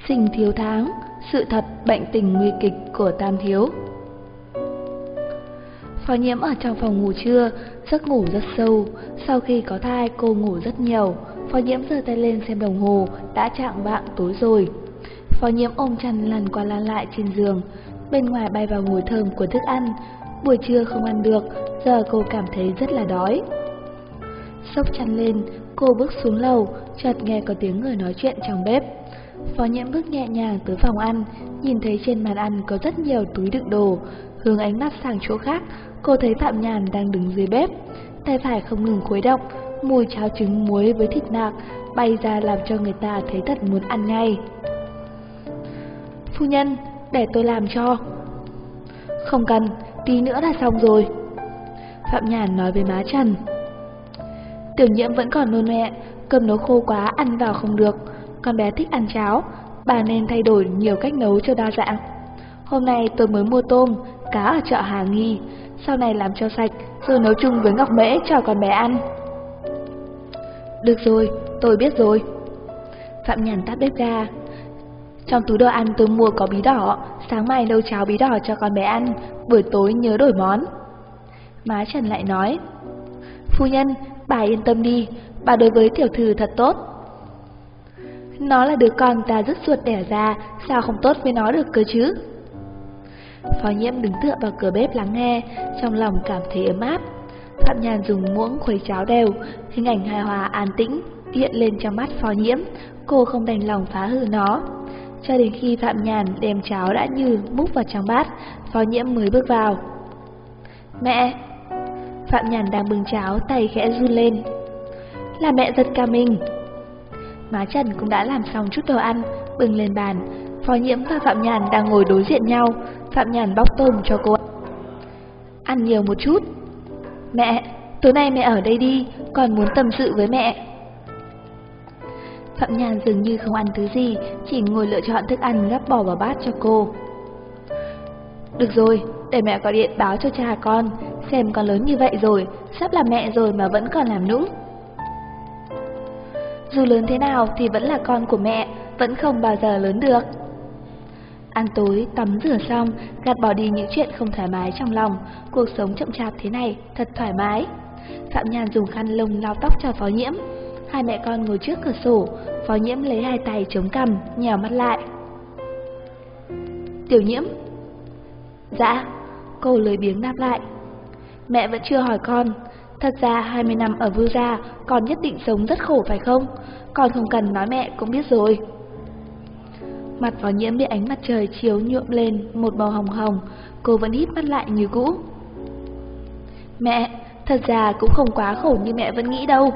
Sinh thiếu tháng, sự thật bệnh tình nguy kịch của Tam thiếu. Phó Nhiễm ở trong phòng ngủ trưa, giấc ngủ rất sâu. Sau khi có thai, cô ngủ rất nhiều. Phó Nhiễm giơ tay lên xem đồng hồ, đã chạng vạng tối rồi. Phó Nhiễm ôm chăn lăn qua lăn lại trên giường. Bên ngoài bay vào mùi thơm của thức ăn. Buổi trưa không ăn được, giờ cô cảm thấy rất là đói. Xốc chăn lên, cô bước xuống lầu, chợt nghe có tiếng người nói chuyện trong bếp. Phó Nhiễm bước nhẹ nhàng tới phòng ăn, nhìn thấy trên bàn ăn có rất nhiều túi đựng đồ. Hướng ánh mắt sang chỗ khác, cô thấy Phạm Nhàn đang đứng dưới bếp, tay phải không ngừng khuấy động, mùi cháo trứng muối với thịt nạc bay ra làm cho người ta thấy thật muốn ăn ngay. Phu nhân, để tôi làm cho. Không cần, tí nữa là xong rồi. Phạm Nhàn nói với má Trần. Tiểu Nhiễm vẫn còn nôn mẹ, cơm nấu khô quá ăn vào không được. Con bé thích ăn cháo, bà nên thay đổi nhiều cách nấu cho đa dạng. Hôm nay tôi mới mua tôm, cá ở chợ Hà Nghi, sau này làm cho sạch rồi nấu chung với ngọc mễ cho con bé ăn. Được rồi, tôi biết rồi. Phạm Nhàn tắt bếp ga. Trong túi đồ ăn tôi mua có bí đỏ, sáng mai nấu cháo bí đỏ cho con bé ăn, buổi tối nhớ đổi món. Má Trần lại nói, phu nhân, bà yên tâm đi, bà đối với tiểu thư thật tốt. Nó là đứa con ta rứt ruột đẻ ra, sao không tốt với nó được cơ chứ? Phó Nhiễm đứng tựa vào cửa bếp lắng nghe, trong lòng cảm thấy ấm áp. Phạm Nhàn dùng muỗng khuấy cháo đều, hình ảnh hài hòa an tĩnh hiện lên trong mắt Phó Nhiễm. Cô không đành lòng phá hư nó. Cho đến khi Phạm Nhàn đem cháo đã như múc vào trong bát, Phó Nhiễm mới bước vào. Mẹ! Phạm Nhàn đang bưng cháo, tay khẽ run lên. Là mẹ giật cả mình. Má Trần cũng đã làm xong chút đồ ăn, bưng lên bàn. Phó Nhiễm và Phạm Nhàn đang ngồi đối diện nhau. Phạm Nhàn bóc tôm cho cô. Ăn nhiều một chút. Mẹ, tối nay mẹ ở đây đi, con muốn tâm sự với mẹ. Phạm Nhàn dường như không ăn thứ gì, chỉ ngồi lựa chọn thức ăn gắp bỏ vào bát cho cô. Được rồi, để mẹ gọi điện báo cho cha con, xem con lớn như vậy rồi, sắp là mẹ rồi mà vẫn còn làm nũng. Dù lớn thế nào thì vẫn là con của mẹ, vẫn không bao giờ lớn được. Ăn tối, tắm rửa xong, gạt bỏ đi những chuyện không thoải mái trong lòng. Cuộc sống chậm chạp thế này, thật thoải mái. Phạm Nhàn dùng khăn lông lau tóc cho Phó Nhiễm. Hai mẹ con ngồi trước cửa sổ, Phó Nhiễm lấy hai tay chống cằm, nhèo mắt lại. Tiểu Nhiễm. Dạ, cô lười biếng đáp lại. Mẹ vẫn chưa hỏi con. Thật ra 20 năm ở Vưu Gia, con nhất định sống rất khổ phải không? Con không cần nói mẹ cũng biết rồi. Mặt Phó Nhiễm bị ánh mặt trời chiếu nhuộm lên một màu hồng hồng, cô vẫn híp mắt lại như cũ. Mẹ, thật ra cũng không quá khổ như mẹ vẫn nghĩ đâu.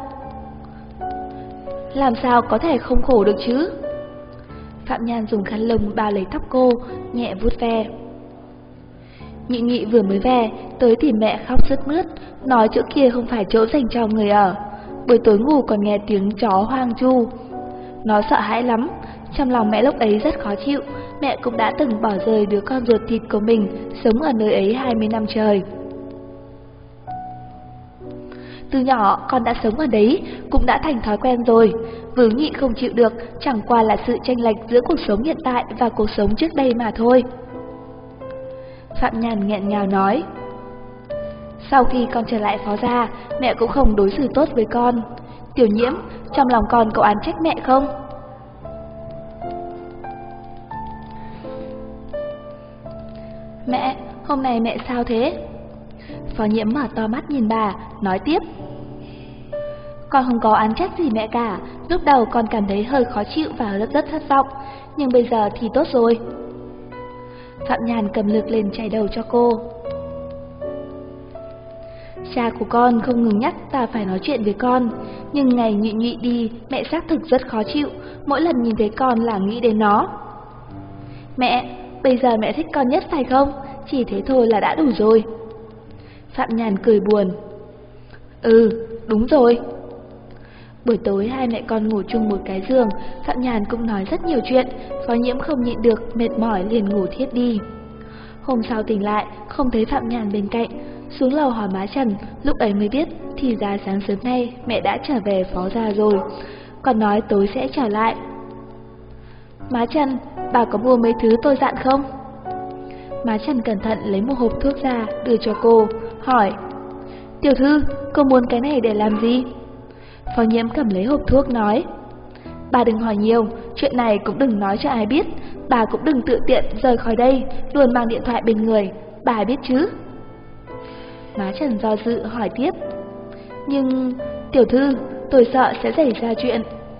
Làm sao có thể không khổ được chứ? Phạm Nhàn dùng khăn lông bao lấy tóc cô, nhẹ vuốt ve. Nhị Nhị vừa mới về, tới tìm mẹ khóc sướt mướt, nói chỗ kia không phải chỗ dành cho người ở. Buổi tối ngủ còn nghe tiếng chó hoang chu. Nó sợ hãi lắm, trong lòng mẹ lúc ấy rất khó chịu. Mẹ cũng đã từng bỏ rơi đứa con ruột thịt của mình, sống ở nơi ấy 20 năm trời. Từ nhỏ con đã sống ở đấy, cũng đã thành thói quen rồi. Vướng Nhị không chịu được, chẳng qua là sự chênh lệch giữa cuộc sống hiện tại và cuộc sống trước đây mà thôi. Phạm Nhàn nghẹn ngào nói. Sau khi con trở lại Phó Gia, mẹ cũng không đối xử tốt với con. Tiểu Nhiễm, trong lòng con có oán trách mẹ không? Mẹ, hôm nay mẹ sao thế? Phó Nhiễm mở to mắt nhìn bà, nói tiếp. Con không có oán trách gì mẹ cả. Lúc đầu con cảm thấy hơi khó chịu và rất thất vọng, nhưng bây giờ thì tốt rồi. Phạm Nhàn cầm lược lên chải đầu cho cô. Cha của con không ngừng nhắc ta phải nói chuyện với con, nhưng ngày Nhị Nhị đi, mẹ xác thực rất khó chịu, mỗi lần nhìn thấy con là nghĩ đến nó. Mẹ, bây giờ mẹ thích con nhất phải không? Chỉ thế thôi là đã đủ rồi. Phạm Nhàn cười buồn. Ừ, đúng rồi. Buổi tối hai mẹ con ngủ chung một cái giường, Phạm Nhàn cũng nói rất nhiều chuyện, Phó Nhiễm không nhịn được, mệt mỏi liền ngủ thiếp đi. Hôm sau tỉnh lại, không thấy Phạm Nhàn bên cạnh, xuống lầu hỏi má Trần, lúc ấy mới biết, thì ra sáng sớm nay mẹ đã trở về Phó Gia rồi, còn nói tối sẽ trở lại. Má Trần, bà có mua mấy thứ tôi dặn không? Má Trần cẩn thận lấy một hộp thuốc ra, đưa cho cô, hỏi: Tiểu thư, cô muốn cái này để làm gì? Phó Nhiễm cầm lấy hộp thuốc nói: Bà đừng hỏi nhiều, chuyện này cũng đừng nói cho ai biết. Bà cũng đừng tự tiện rời khỏi đây, luôn mang điện thoại bên người, bà biết chứ? Má Trần do dự hỏi tiếp: Nhưng, tiểu thư, tôi sợ sẽ xảy ra chuyện.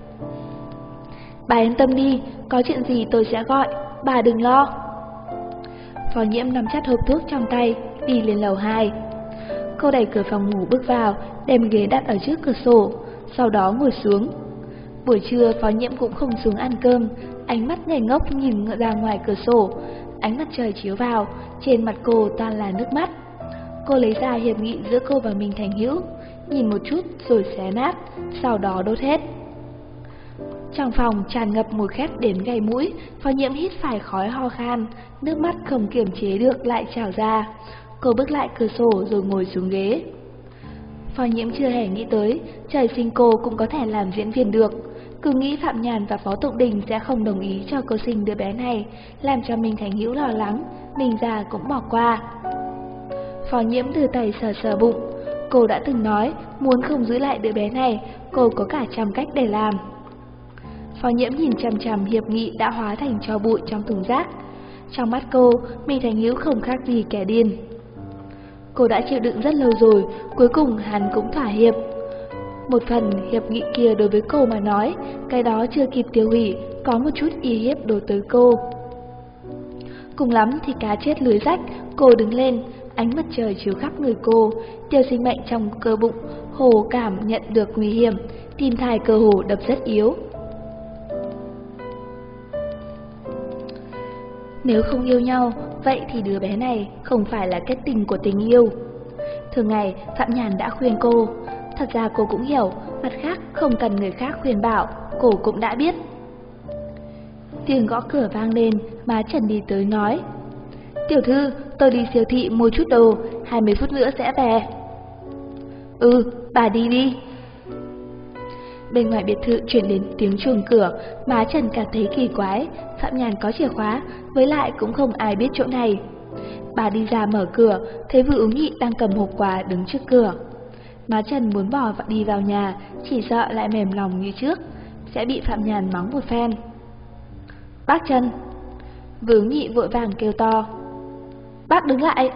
Bà yên tâm đi, có chuyện gì tôi sẽ gọi, bà đừng lo. Phó Nhiễm nắm chặt hộp thuốc trong tay, đi lên lầu 2. Cô đẩy cửa phòng ngủ bước vào, đem ghế đặt ở trước cửa sổ, sau đó ngồi xuống. Buổi trưa Phó Nhiễm cũng không xuống ăn cơm, ánh mắt ngây ngốc nhìn ra ngoài cửa sổ. Ánh mặt trời chiếu vào, trên mặt cô toàn là nước mắt. Cô lấy ra hiệp nghị giữa cô và Minh Thành Hữu, nhìn một chút rồi xé nát, sau đó đốt hết. Trong phòng tràn ngập mùi khét đến gay mũi, Phó Nhiễm hít phải khói ho khan, nước mắt không kiềm chế được lại trào ra. Cô bước lại cửa sổ rồi ngồi xuống ghế. Phó Nhiễm chưa hề nghĩ tới, trời sinh cô cũng có thể làm diễn viên được. Cứ nghĩ Phạm Nhàn và Phó Tụng Đình sẽ không đồng ý cho cô sinh đứa bé này, làm cho Minh Thành Hữu lo lắng, mình già cũng bỏ qua. Phó Nhiễm đưa tay sờ sờ bụng. Cô đã từng nói, muốn không giữ lại đứa bé này, cô có cả trăm cách để làm. Phó Nhiễm nhìn chằm chằm hiệp nghị đã hóa thành tro bụi trong thùng rác. Trong mắt cô, Minh Thành Hữu không khác gì kẻ điên. Cô đã chịu đựng rất lâu rồi, cuối cùng hắn cũng thỏa hiệp. Một phần hiệp nghị kia đối với cô mà nói, cái đó chưa kịp tiêu hủy, có một chút uy hiếp đối tới cô. Cùng lắm thì cá chết lưới rách, cô đứng lên, ánh mặt trời chiếu khắp người cô, tiêu sinh mệnh trong cơ bụng, hồ cảm nhận được nguy hiểm, tim thai cơ hồ đập rất yếu. Nếu không yêu nhau, vậy thì đứa bé này không phải là kết tình của tình yêu. Thường ngày, Phạm Nhàn đã khuyên cô. Thật ra cô cũng hiểu, mặt khác không cần người khác khuyên bảo, cô cũng đã biết. Tiếng gõ cửa vang lên, má Trần đi tới nói: Tiểu thư, tôi đi siêu thị mua chút đồ, 20 phút nữa sẽ về. Bà đi đi. Bên ngoài biệt thự chuyển đến tiếng chuông cửa, má Trần cảm thấy kỳ quái, Phạm Nhàn có chìa khóa, với lại cũng không ai biết chỗ này. Bà đi ra mở cửa, thấy Vưu Ứng Nhị đang cầm hộp quà đứng trước cửa. Má Trần muốn bỏ đi vào nhà, chỉ sợ lại mềm lòng như trước, sẽ bị Phạm Nhàn mắng một phen. Bác Trần! Vưu Ứng Nhị vội vàng kêu to. Bác đứng lại!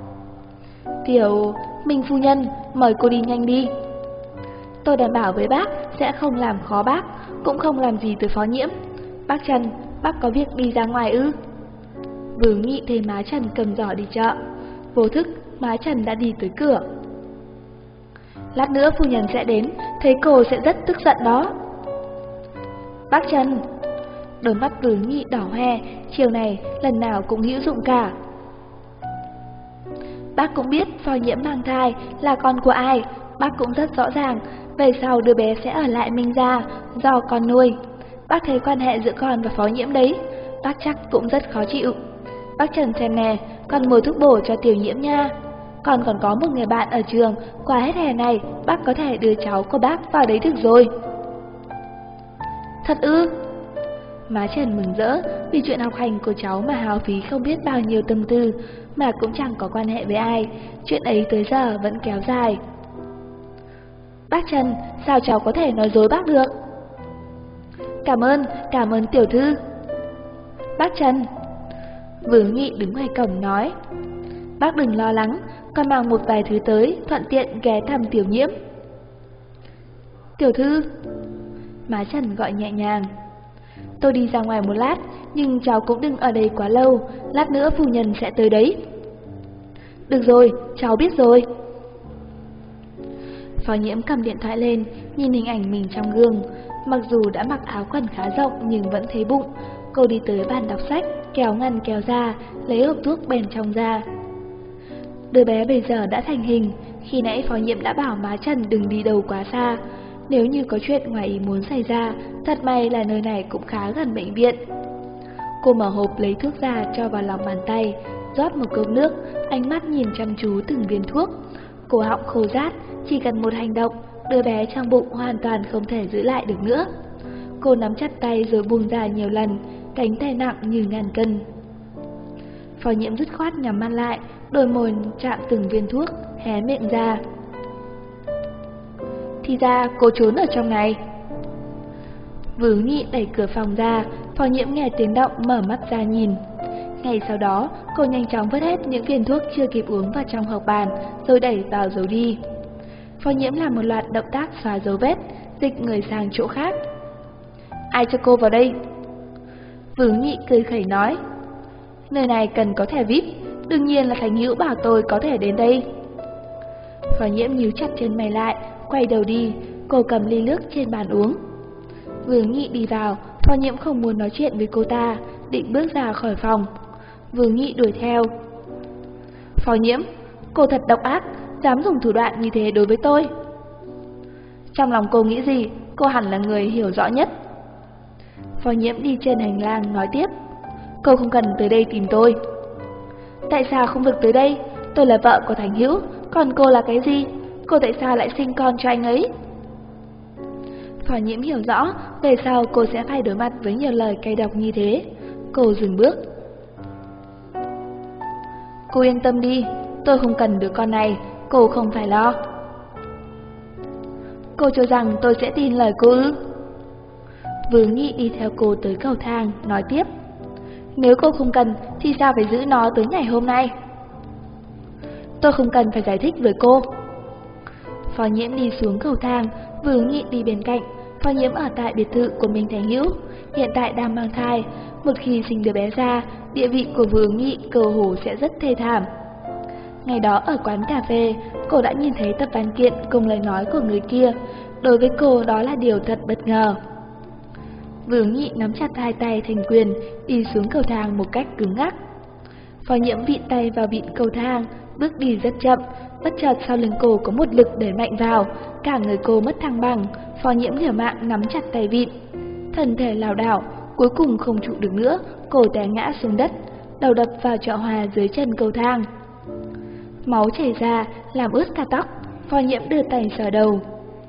Minh phu nhân, mời cô đi nhanh đi. Tôi đảm bảo với bác sẽ không làm khó bác, cũng không làm gì tới Phó Nhiễm. Bác Trần, bác có việc đi ra ngoài ư? Vưu Ứng Nhị thấy má Trần cầm giỏ đi chợ. Vô thức, má Trần đã đi tới cửa. Lát nữa phu nhân sẽ đến, thấy cô sẽ rất tức giận đó. Bác Trần! Đôi mắt Vưu Ứng Nhị đỏ hoe, chiều này lần nào cũng hữu dụng cả. Bác cũng biết Phó Nhiễm mang thai là con của ai, bác cũng rất rõ ràng, về sau đứa bé sẽ ở lại Minh gia, do con nuôi. Bác thấy quan hệ giữa con và Phó Nhiễm đấy, bác chắc cũng rất khó chịu. Bác Trần xem nè, con mua thuốc bổ cho Tiểu Nhiễm nha. Con còn có một người bạn ở trường, qua hết hè này, bác có thể đưa cháu của bác vào đấy được rồi. Thật ư? Má Trần mừng rỡ, vì chuyện học hành của cháu mà hao phí không biết bao nhiêu tâm tư, mà cũng chẳng có quan hệ với ai, chuyện ấy tới giờ vẫn kéo dài. Bác Trần, sao cháu có thể nói dối bác được? Cảm ơn tiểu thư. Bác Trần! Vưu Ứng Nhị đứng ngoài cổng nói: Bác đừng lo lắng, con mang một vài thứ tới, thuận tiện ghé thăm Tiểu Nhiễm. Tiểu thư! Má Trần gọi nhẹ nhàng. Tôi đi ra ngoài một lát, nhưng cháu cũng đừng ở đây quá lâu, lát nữa phu nhân sẽ tới đấy. Được rồi, cháu biết rồi. Phó Nhiễm cầm điện thoại lên, nhìn hình ảnh mình trong gương. Mặc dù đã mặc áo quần khá rộng nhưng vẫn thấy bụng. Cô đi tới bàn đọc sách, kéo ngăn kéo ra, lấy hộp thuốc bên trong ra. Đứa bé bây giờ đã thành hình. Khi nãy Phó Nhiễm đã bảo má Trần đừng đi đâu quá xa. Nếu như có chuyện ngoài ý muốn xảy ra, thật may là nơi này cũng khá gần bệnh viện. Cô mở hộp lấy thuốc ra cho vào lòng bàn tay, rót một cốc nước, ánh mắt nhìn chăm chú từng viên thuốc. Cổ họng khô rát, chỉ cần một hành động, đứa bé trong bụng hoàn toàn không thể giữ lại được nữa. Cô nắm chặt tay rồi buông ra nhiều lần, cánh tay nặng như ngàn cân. Phó Nhiễm dứt khoát nhắm mắt lại, đôi môi chạm từng viên thuốc, hé miệng ra. Thì ra cô trốn ở trong này. Vứ Nhị đẩy cửa phòng ra, Phó Nhiễm nghe tiếng động mở mắt ra nhìn. Ngay sau đó, cô nhanh chóng vứt hết những viên thuốc chưa kịp uống vào trong hộc bàn, rồi đẩy vào giấu đi. Phó Nhiễm làm một loạt động tác xóa dấu vết, dịch người sang chỗ khác. Ai cho cô vào đây? Vứ Nhị cười khẩy nói. Nơi này cần có thẻ VIP, đương nhiên là Thành Hữu bảo tôi có thể đến đây. Phó Nhiễm nhíu chặt chân mày lại, quay đầu đi, cô cầm ly nước trên bàn uống. Vứ Nhị đi vào, Phó Nhiễm không muốn nói chuyện với cô ta, định bước ra khỏi phòng. Vứ Nhị đuổi theo. Phó Nhiễm, cô thật độc ác, dám dùng thủ đoạn như thế đối với tôi. Trong lòng cô nghĩ gì, cô hẳn là người hiểu rõ nhất. Phó Nhiễm đi trên hành lang nói tiếp. Cô không cần tới đây tìm tôi. Tại sao không được tới đây? Tôi là vợ của Thành Hữu, còn cô là cái gì? Cô tại sao lại sinh con cho anh ấy? Phó Nhiễm hiểu rõ về sau cô sẽ phải đối mặt với nhiều lời cay độc như thế. Cô dừng bước. Cô yên tâm đi, tôi không cần đứa con này, cô không phải lo. Cô cho rằng tôi sẽ tin lời cô ư? Vứ Nhị đi theo cô tới cầu thang, nói tiếp. Nếu cô không cần thì sao phải giữ nó tới ngày hôm nay? Tôi không cần phải giải thích với cô. Phó Nhiễm đi xuống cầu thang, Vứ Nhị đi bên cạnh. Phó Nhiễm ở tại biệt thự của Minh Thành Hữu, hiện tại đang mang thai. Một khi sinh đứa bé ra, địa vị của Vứ Nhị cơ hồ sẽ rất thê thảm. Ngày đó ở quán cà phê, cô đã nhìn thấy tập văn kiện cùng lời nói của người kia. Đối với cô đó là điều thật bất ngờ. Vứ Nhị nắm chặt hai tay thành quyền, đi xuống cầu thang một cách cứng ngắc. Phó Nhiễm vịn tay vào vịn cầu thang, bước đi rất chậm. Bất chợt sau lưng cô có một lực đẩy mạnh vào, cả người cô mất thăng bằng. Phó Nhiễm liều mạng nắm chặt tay vịn, thân thể lảo đảo, cuối cùng không trụ được nữa, cô té ngã xuống đất, đầu đập vào chậu hoa dưới chân cầu thang. Máu chảy ra, làm ướt cả tóc. Phó Nhiễm đưa tay sờ đầu.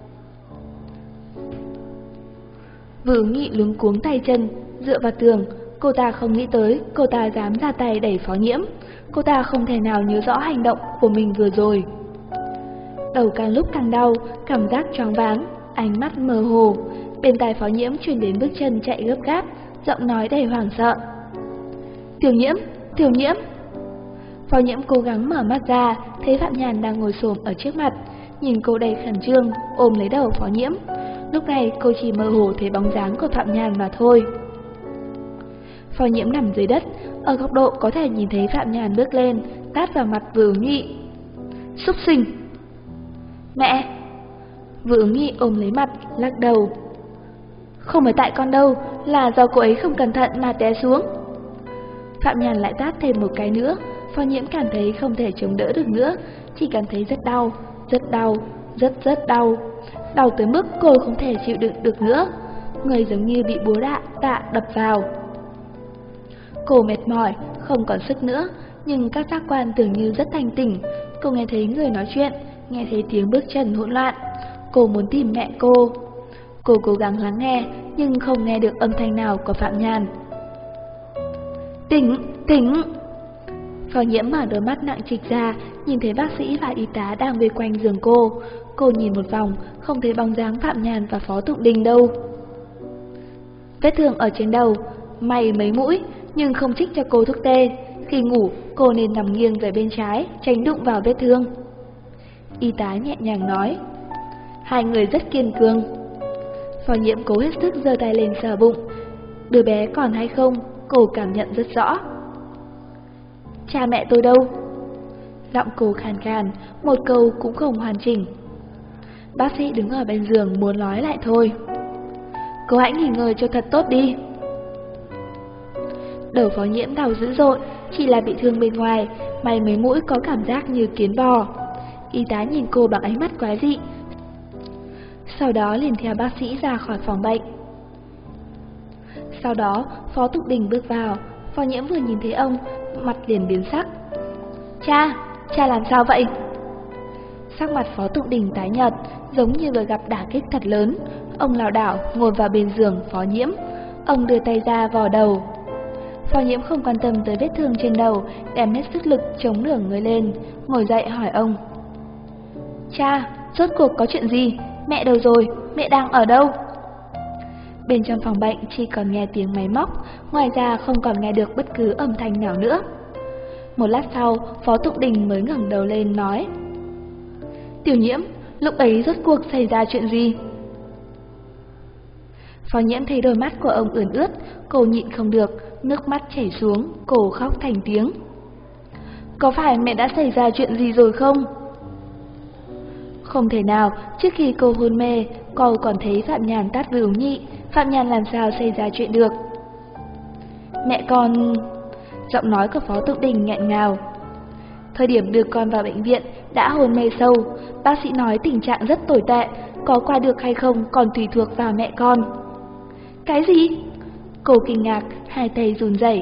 Vứ Nhị luống cuống tay chân, dựa vào tường. Cô ta không nghĩ tới cô ta dám ra tay đẩy Phó Nhiễm. Cô ta không thể nào nhớ rõ hành động của mình vừa rồi. Đầu càng lúc càng đau, cảm giác choáng váng, ánh mắt mơ hồ. Bên tai Phó Nhiễm truyền đến bước chân chạy gấp gáp, giọng nói đầy hoảng sợ. Tiểu Nhiễm, Tiểu Nhiễm. Phó Nhiễm cố gắng mở mắt ra, thấy Phạm Nhàn đang ngồi xổm ở trước mặt, nhìn cô đầy khẩn trương, ôm lấy đầu Phó Nhiễm. Lúc này cô chỉ mơ hồ thấy bóng dáng của Phạm Nhàn mà thôi. Phó Nhiễm nằm dưới đất, ở góc độ có thể nhìn thấy Phạm Nhàn bước lên, tát vào mặt Vứ Nhị. Súc sinh! Mẹ! Vứ Nhị ôm lấy mặt, lắc đầu. Không phải tại con đâu, là do cô ấy không cẩn thận mà té xuống. Phạm Nhàn lại tát thêm một cái nữa. Phó Nhiễm cảm thấy không thể chống đỡ được nữa, chỉ cảm thấy rất đau, rất đau, rất đau. Đau tới mức cô không thể chịu đựng được nữa, người giống như bị búa tạ đập vào. Cô mệt mỏi, không còn sức nữa, nhưng các giác quan tưởng như rất thanh tỉnh. Cô nghe thấy người nói chuyện, nghe thấy tiếng bước chân hỗn loạn. Cô muốn tìm mẹ cô. Cô cố gắng lắng nghe, nhưng không nghe được âm thanh nào của Phạm Nhàn. Tỉnh, tỉnh! Phó Nhiễm mở đôi mắt nặng trịch ra, nhìn thấy bác sĩ và y tá đang vây quanh giường cô. Cô nhìn một vòng, không thấy bóng dáng Phạm Nhàn và Phó Tụng Đình đâu. Vết thương ở trên đầu, may mấy mũi, nhưng không trích cho cô thuốc tê. Khi ngủ, cô nên nằm nghiêng về bên trái, tránh đụng vào vết thương. Y tá nhẹ nhàng nói. Hai người rất kiên cường. Phó Nhiễm cố hết sức giơ tay lên sờ bụng. Đứa bé còn hay không, cô cảm nhận rất rõ. Cha mẹ tôi đâu? Giọng cô khàn khàn, một câu cũng không hoàn chỉnh. Bác sĩ đứng ở bên giường muốn nói lại thôi. Cô hãy nghỉ ngơi cho thật tốt đi. Đầu Phó Nhiễm đau dữ dội, chỉ là bị thương bên ngoài, may mấy mũi có cảm giác như kiến bò. Y tá nhìn cô bằng ánh mắt quái dị, sau đó liền theo bác sĩ ra khỏi phòng bệnh. Sau đó Phó Tụng Đình bước vào. Phó Nhiễm vừa nhìn thấy ông, mặt liền biến sắc. Cha làm sao vậy? Sắc mặt Phó Tụng Đình tái nhợt, giống như vừa gặp đả kích thật lớn. Ông lảo đảo ngồi vào bên giường Phó Nhiễm. Ông đưa tay ra vò đầu. Phó Nhiễm không quan tâm tới vết thương trên đầu, đem hết sức lực chống nửa người lên, ngồi dậy hỏi ông. Cha, rốt cuộc có chuyện gì? Mẹ đâu rồi? Mẹ đang ở đâu? Bên trong phòng bệnh chỉ còn nghe tiếng máy móc, ngoài ra không còn nghe được bất cứ âm thanh nào nữa. Một lát sau, Phó Tụng Đình mới ngẩng đầu lên nói. Tiểu Nhiễm, lúc ấy rốt cuộc xảy ra chuyện gì? Phó Nhiễm thấy đôi mắt của ông ươn ướt, cô nhịn không được, nước mắt chảy xuống, cô khóc thành tiếng. Có phải mẹ đã xảy ra chuyện gì rồi không? Không thể nào, trước khi cô hôn mê, cô còn thấy Phạm Nhàn tát với Úng Nhị, Phạm Nhàn làm sao xảy ra chuyện được? Mẹ con... Giọng nói của Phó Tụng Đình nghẹn ngào. Thời điểm đưa con vào bệnh viện đã hôn mê sâu, bác sĩ nói tình trạng rất tồi tệ, có qua được hay không còn tùy thuộc vào mẹ con. Cái gì? Cô kinh ngạc, hai tay run rẩy.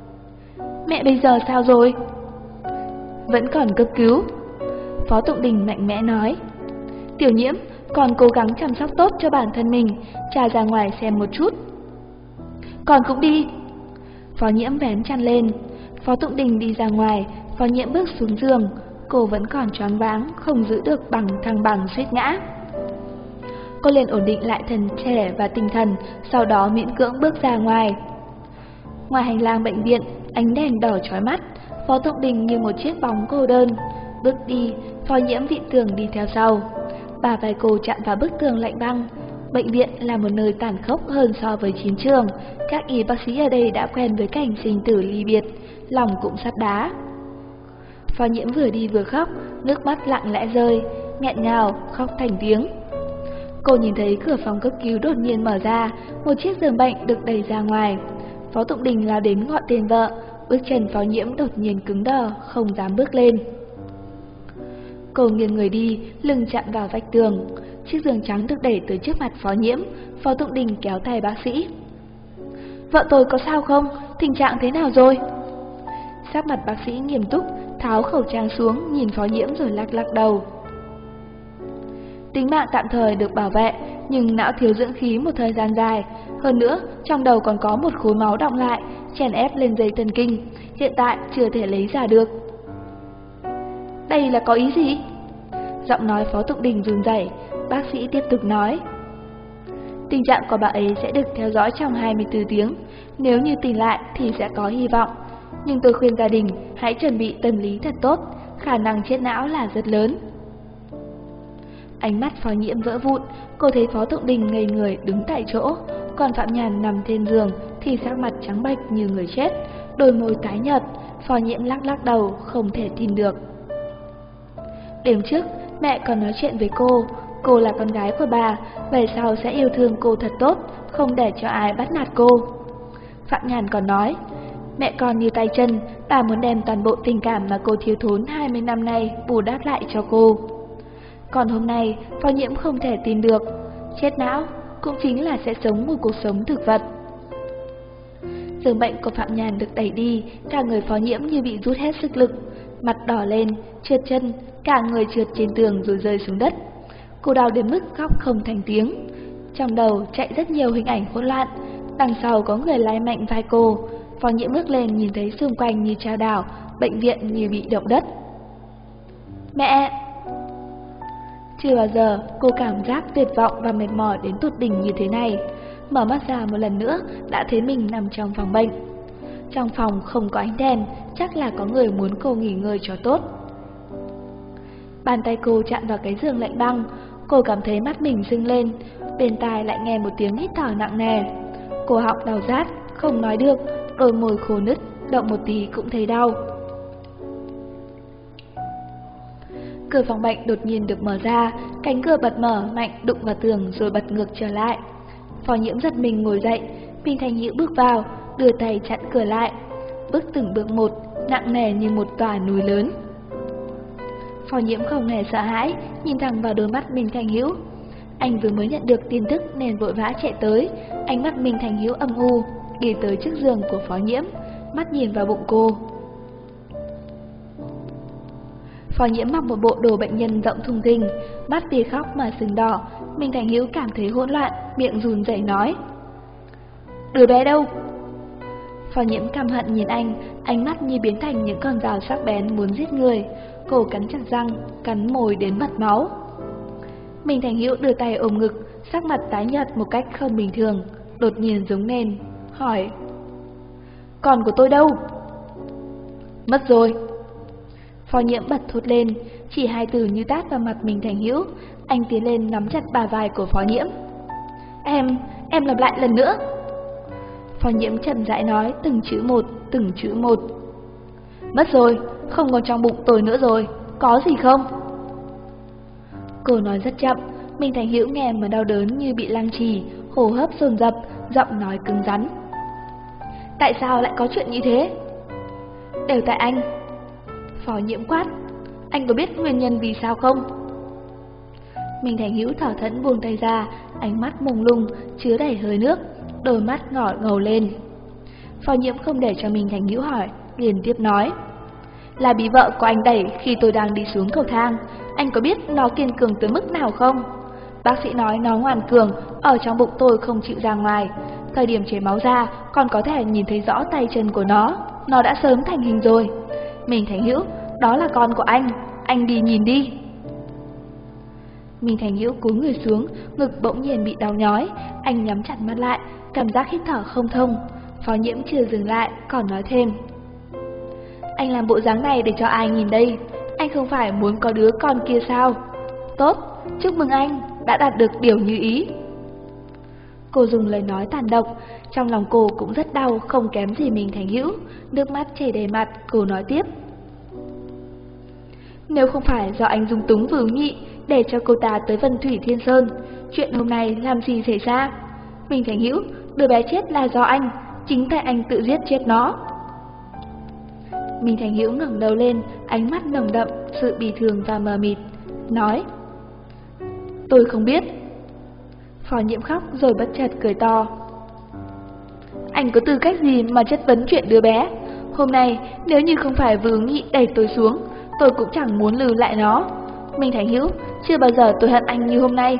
Mẹ bây giờ sao rồi? Vẫn còn cấp cứu. Phó Tụng Đình mạnh mẽ nói. Tiểu Nhiễm, còn cố gắng chăm sóc tốt cho bản thân mình, cha ra ngoài xem một chút. Con cũng đi. Phó Nhiễm vén chăn lên. Phó Tụng Đình đi ra ngoài, Phó Nhiễm bước xuống giường, cô vẫn còn choáng váng, không giữ được thăng bằng suýt ngã. Cô liền ổn định lại thân thể và tinh thần, sau đó miễn cưỡng bước ra ngoài. Ngoài hành lang bệnh viện, ánh đèn đỏ chói mắt, Phó Tụng Đình như một chiếc bóng cô đơn. Bước đi, Phó Nhiễm vịn tường đi theo sau. Bả vai cô chạm vào bức tường lạnh băng. Bệnh viện là một nơi tàn khốc hơn so với chiến trường. Các y bác sĩ ở đây đã quen với cảnh sinh tử ly biệt, lòng cũng sắt đá. Phó Nhiễm vừa đi vừa khóc, nước mắt lặng lẽ rơi, nghẹn ngào, khóc thành tiếng. Cô nhìn thấy cửa phòng cấp cứu đột nhiên mở ra, một chiếc giường bệnh được đẩy ra ngoài. Phó Tụng Đình lao đến gọi tên vợ, bước chân Phó Nhiễm đột nhiên cứng đờ, không dám bước lên. Cô nghiêng người đi, lưng chạm vào vách tường. Chiếc giường trắng được đẩy tới trước mặt Phó Nhiễm, Phó Tụng Đình kéo tay bác sĩ. Vợ tôi có sao không? Tình trạng thế nào rồi? Sắc mặt bác sĩ nghiêm túc, tháo khẩu trang xuống, nhìn Phó Nhiễm rồi lắc lắc đầu. Tính mạng tạm thời được bảo vệ, nhưng não thiếu dưỡng khí một thời gian dài. Hơn nữa, trong đầu còn có một khối máu đọng lại, chèn ép lên dây thần kinh, hiện tại chưa thể lấy ra được. Đây là có ý gì? Giọng nói Phó Tụng Đình run rẩy, bác sĩ tiếp tục nói. Tình trạng của bà ấy sẽ được theo dõi trong 24 tiếng, nếu như tỉnh lại thì sẽ có hy vọng. Nhưng tôi khuyên gia đình hãy chuẩn bị tâm lý thật tốt, khả năng chết não là rất lớn. Ánh mắt Phó Nhiễm vỡ vụn, cô thấy Phó Tụng Đình ngây người đứng tại chỗ, còn Phạm Nhàn nằm trên giường thì sắc mặt trắng bệch như người chết, đôi môi tái nhợt. Phó Nhiễm lắc lắc đầu, không thể tin được. Đêm trước, mẹ còn nói chuyện với cô là con gái của bà, về sau sẽ yêu thương cô thật tốt, không để cho ai bắt nạt cô. Phạm Nhàn còn nói, mẹ con như tay chân, bà muốn đem toàn bộ tình cảm mà cô thiếu thốn 20 năm nay bù đắp lại cho cô. Còn hôm nay, Phó Nhiễm không thể tin được, chết não cũng chính là sẽ sống một cuộc sống thực vật. Giường bệnh của Phạm Nhàn được đẩy đi, cả người Phó Nhiễm như bị rút hết sức lực, mặt đỏ lên, trượt chân, cả người trượt trên tường rồi rơi xuống đất. Cô đau đến mức khóc không thành tiếng. Trong đầu chạy rất nhiều hình ảnh hỗn loạn, đằng sau có người lái mạnh vai cô. Phó Nhiễm bước lên nhìn thấy xung quanh như chao đảo, bệnh viện như bị động đất. Mẹ! Chưa bao giờ cô cảm giác tuyệt vọng và mệt mỏi đến tột đỉnh như thế này. Mở mắt ra một lần nữa đã thấy mình nằm trong phòng bệnh. Trong phòng không có ánh đèn, chắc là có người muốn cô nghỉ ngơi cho tốt. Bàn tay cô chạm vào cái giường lạnh băng, cô cảm thấy mắt mình sưng lên, bên tai lại nghe một tiếng hít thở nặng nề. Cổ họng đau rát, không nói được, đôi môi khô nứt, động một tí cũng thấy đau. Cửa phòng bệnh đột nhiên được mở ra, cánh cửa bật mở mạnh đụng vào tường rồi bật ngược trở lại. Phó Nhiễm giật mình ngồi dậy, Minh Thành Hữu bước vào, đưa tay chặn cửa lại, bước từng bước một, nặng nề như một tòa núi lớn. Phó Nhiễm không hề sợ hãi, nhìn thẳng vào đôi mắt Minh Thành Hữu. Anh vừa mới nhận được tin tức nên vội vã chạy tới, ánh mắt Minh Thành Hữu âm u, đi tới trước giường của Phó Nhiễm, mắt nhìn vào bụng cô. Phó Nhiễm mặc một bộ đồ bệnh nhân rộng thùng thình, mắt vì khóc mà sưng đỏ. Minh Thành Hữu cảm thấy hỗn loạn, miệng run rẩy nói: "Đứa bé đâu?" Phó Nhiễm căm hận nhìn anh, ánh mắt như biến thành những con dao sắc bén muốn giết người. Cô cắn chặt răng, cắn môi đến bật máu. Minh Thành Hữu đưa tay ôm ngực, sắc mặt tái nhợt một cách không bình thường, đột nhiên rống lên, hỏi: "Con của tôi đâu?" "Mất rồi." Phó Nhiễm bật thốt lên, chỉ hai từ như tát vào mặt Minh Thành Hữu. Anh tiến lên nắm chặt bả vai của Phó Nhiễm. Em lặp lại lần nữa." Phó Nhiễm chậm rãi nói từng chữ một. "Mất rồi, không còn trong bụng tôi nữa rồi, có gì không?" Cô nói rất chậm, Minh Thành Hữu nghe mà đau đớn như bị lăng trì, hô hấp dồn dập, giọng nói cứng rắn. "Tại sao lại có chuyện như thế?" "Đều tại anh." Phó Nhiễm quát. "Anh có biết nguyên nhân vì sao không?" Minh Thành Hữu thở thẫn buông tay ra, ánh mắt mông lung, chứa đầy hơi nước, đôi mắt ngỏ ngầu lên. Phó Nhiễm không để cho Minh Thành Hữu hỏi, liền tiếp nói: "Là bị vợ của anh đẩy khi tôi đang đi xuống cầu thang. Anh có biết nó kiên cường tới mức nào không? Bác sĩ nói nó ngoan cường, ở trong bụng tôi không chịu ra ngoài. Thời điểm chảy máu ra, còn có thể nhìn thấy rõ tay chân của nó đã sớm thành hình rồi. Minh Thành Hữu, đó là con của anh đi nhìn đi." Minh Thành Hữu cúi người xuống, ngực bỗng nhiên bị đau nhói, anh nhắm chặt mắt lại, cảm giác hít thở không thông. Phó Nhiễm chưa dừng lại, còn nói thêm: "Anh làm bộ dáng này để cho ai nhìn đây? Anh không phải muốn có đứa con kia sao? Tốt, chúc mừng anh đã đạt được điều như ý." Cô dùng lời nói tàn độc, trong lòng cô cũng rất đau, không kém gì Minh Thành Hữu, nước mắt chảy đầy mặt. Cô nói tiếp: "Nếu không phải do anh dung túng Vưu Nhị để cho cô ta tới Vân Thủy Thiên Sơn, chuyện hôm nay làm gì xảy ra? Minh Thành Hữu, đứa bé chết là do anh, chính tay anh tự giết chết nó." Minh Thành Hữu ngẩng đầu lên, ánh mắt nồng đậm sự bì thường và mờ mịt, nói: "Tôi không biết." Phó Nhiễm khóc rồi bất chợt cười to: "Anh có tư cách gì mà chất vấn chuyện đứa bé? Hôm nay nếu như không phải Vưu Nhị đẩy tôi xuống, tôi cũng chẳng muốn lưu lại nó. Minh Thành Hữu, chưa bao giờ tôi hận anh như hôm nay."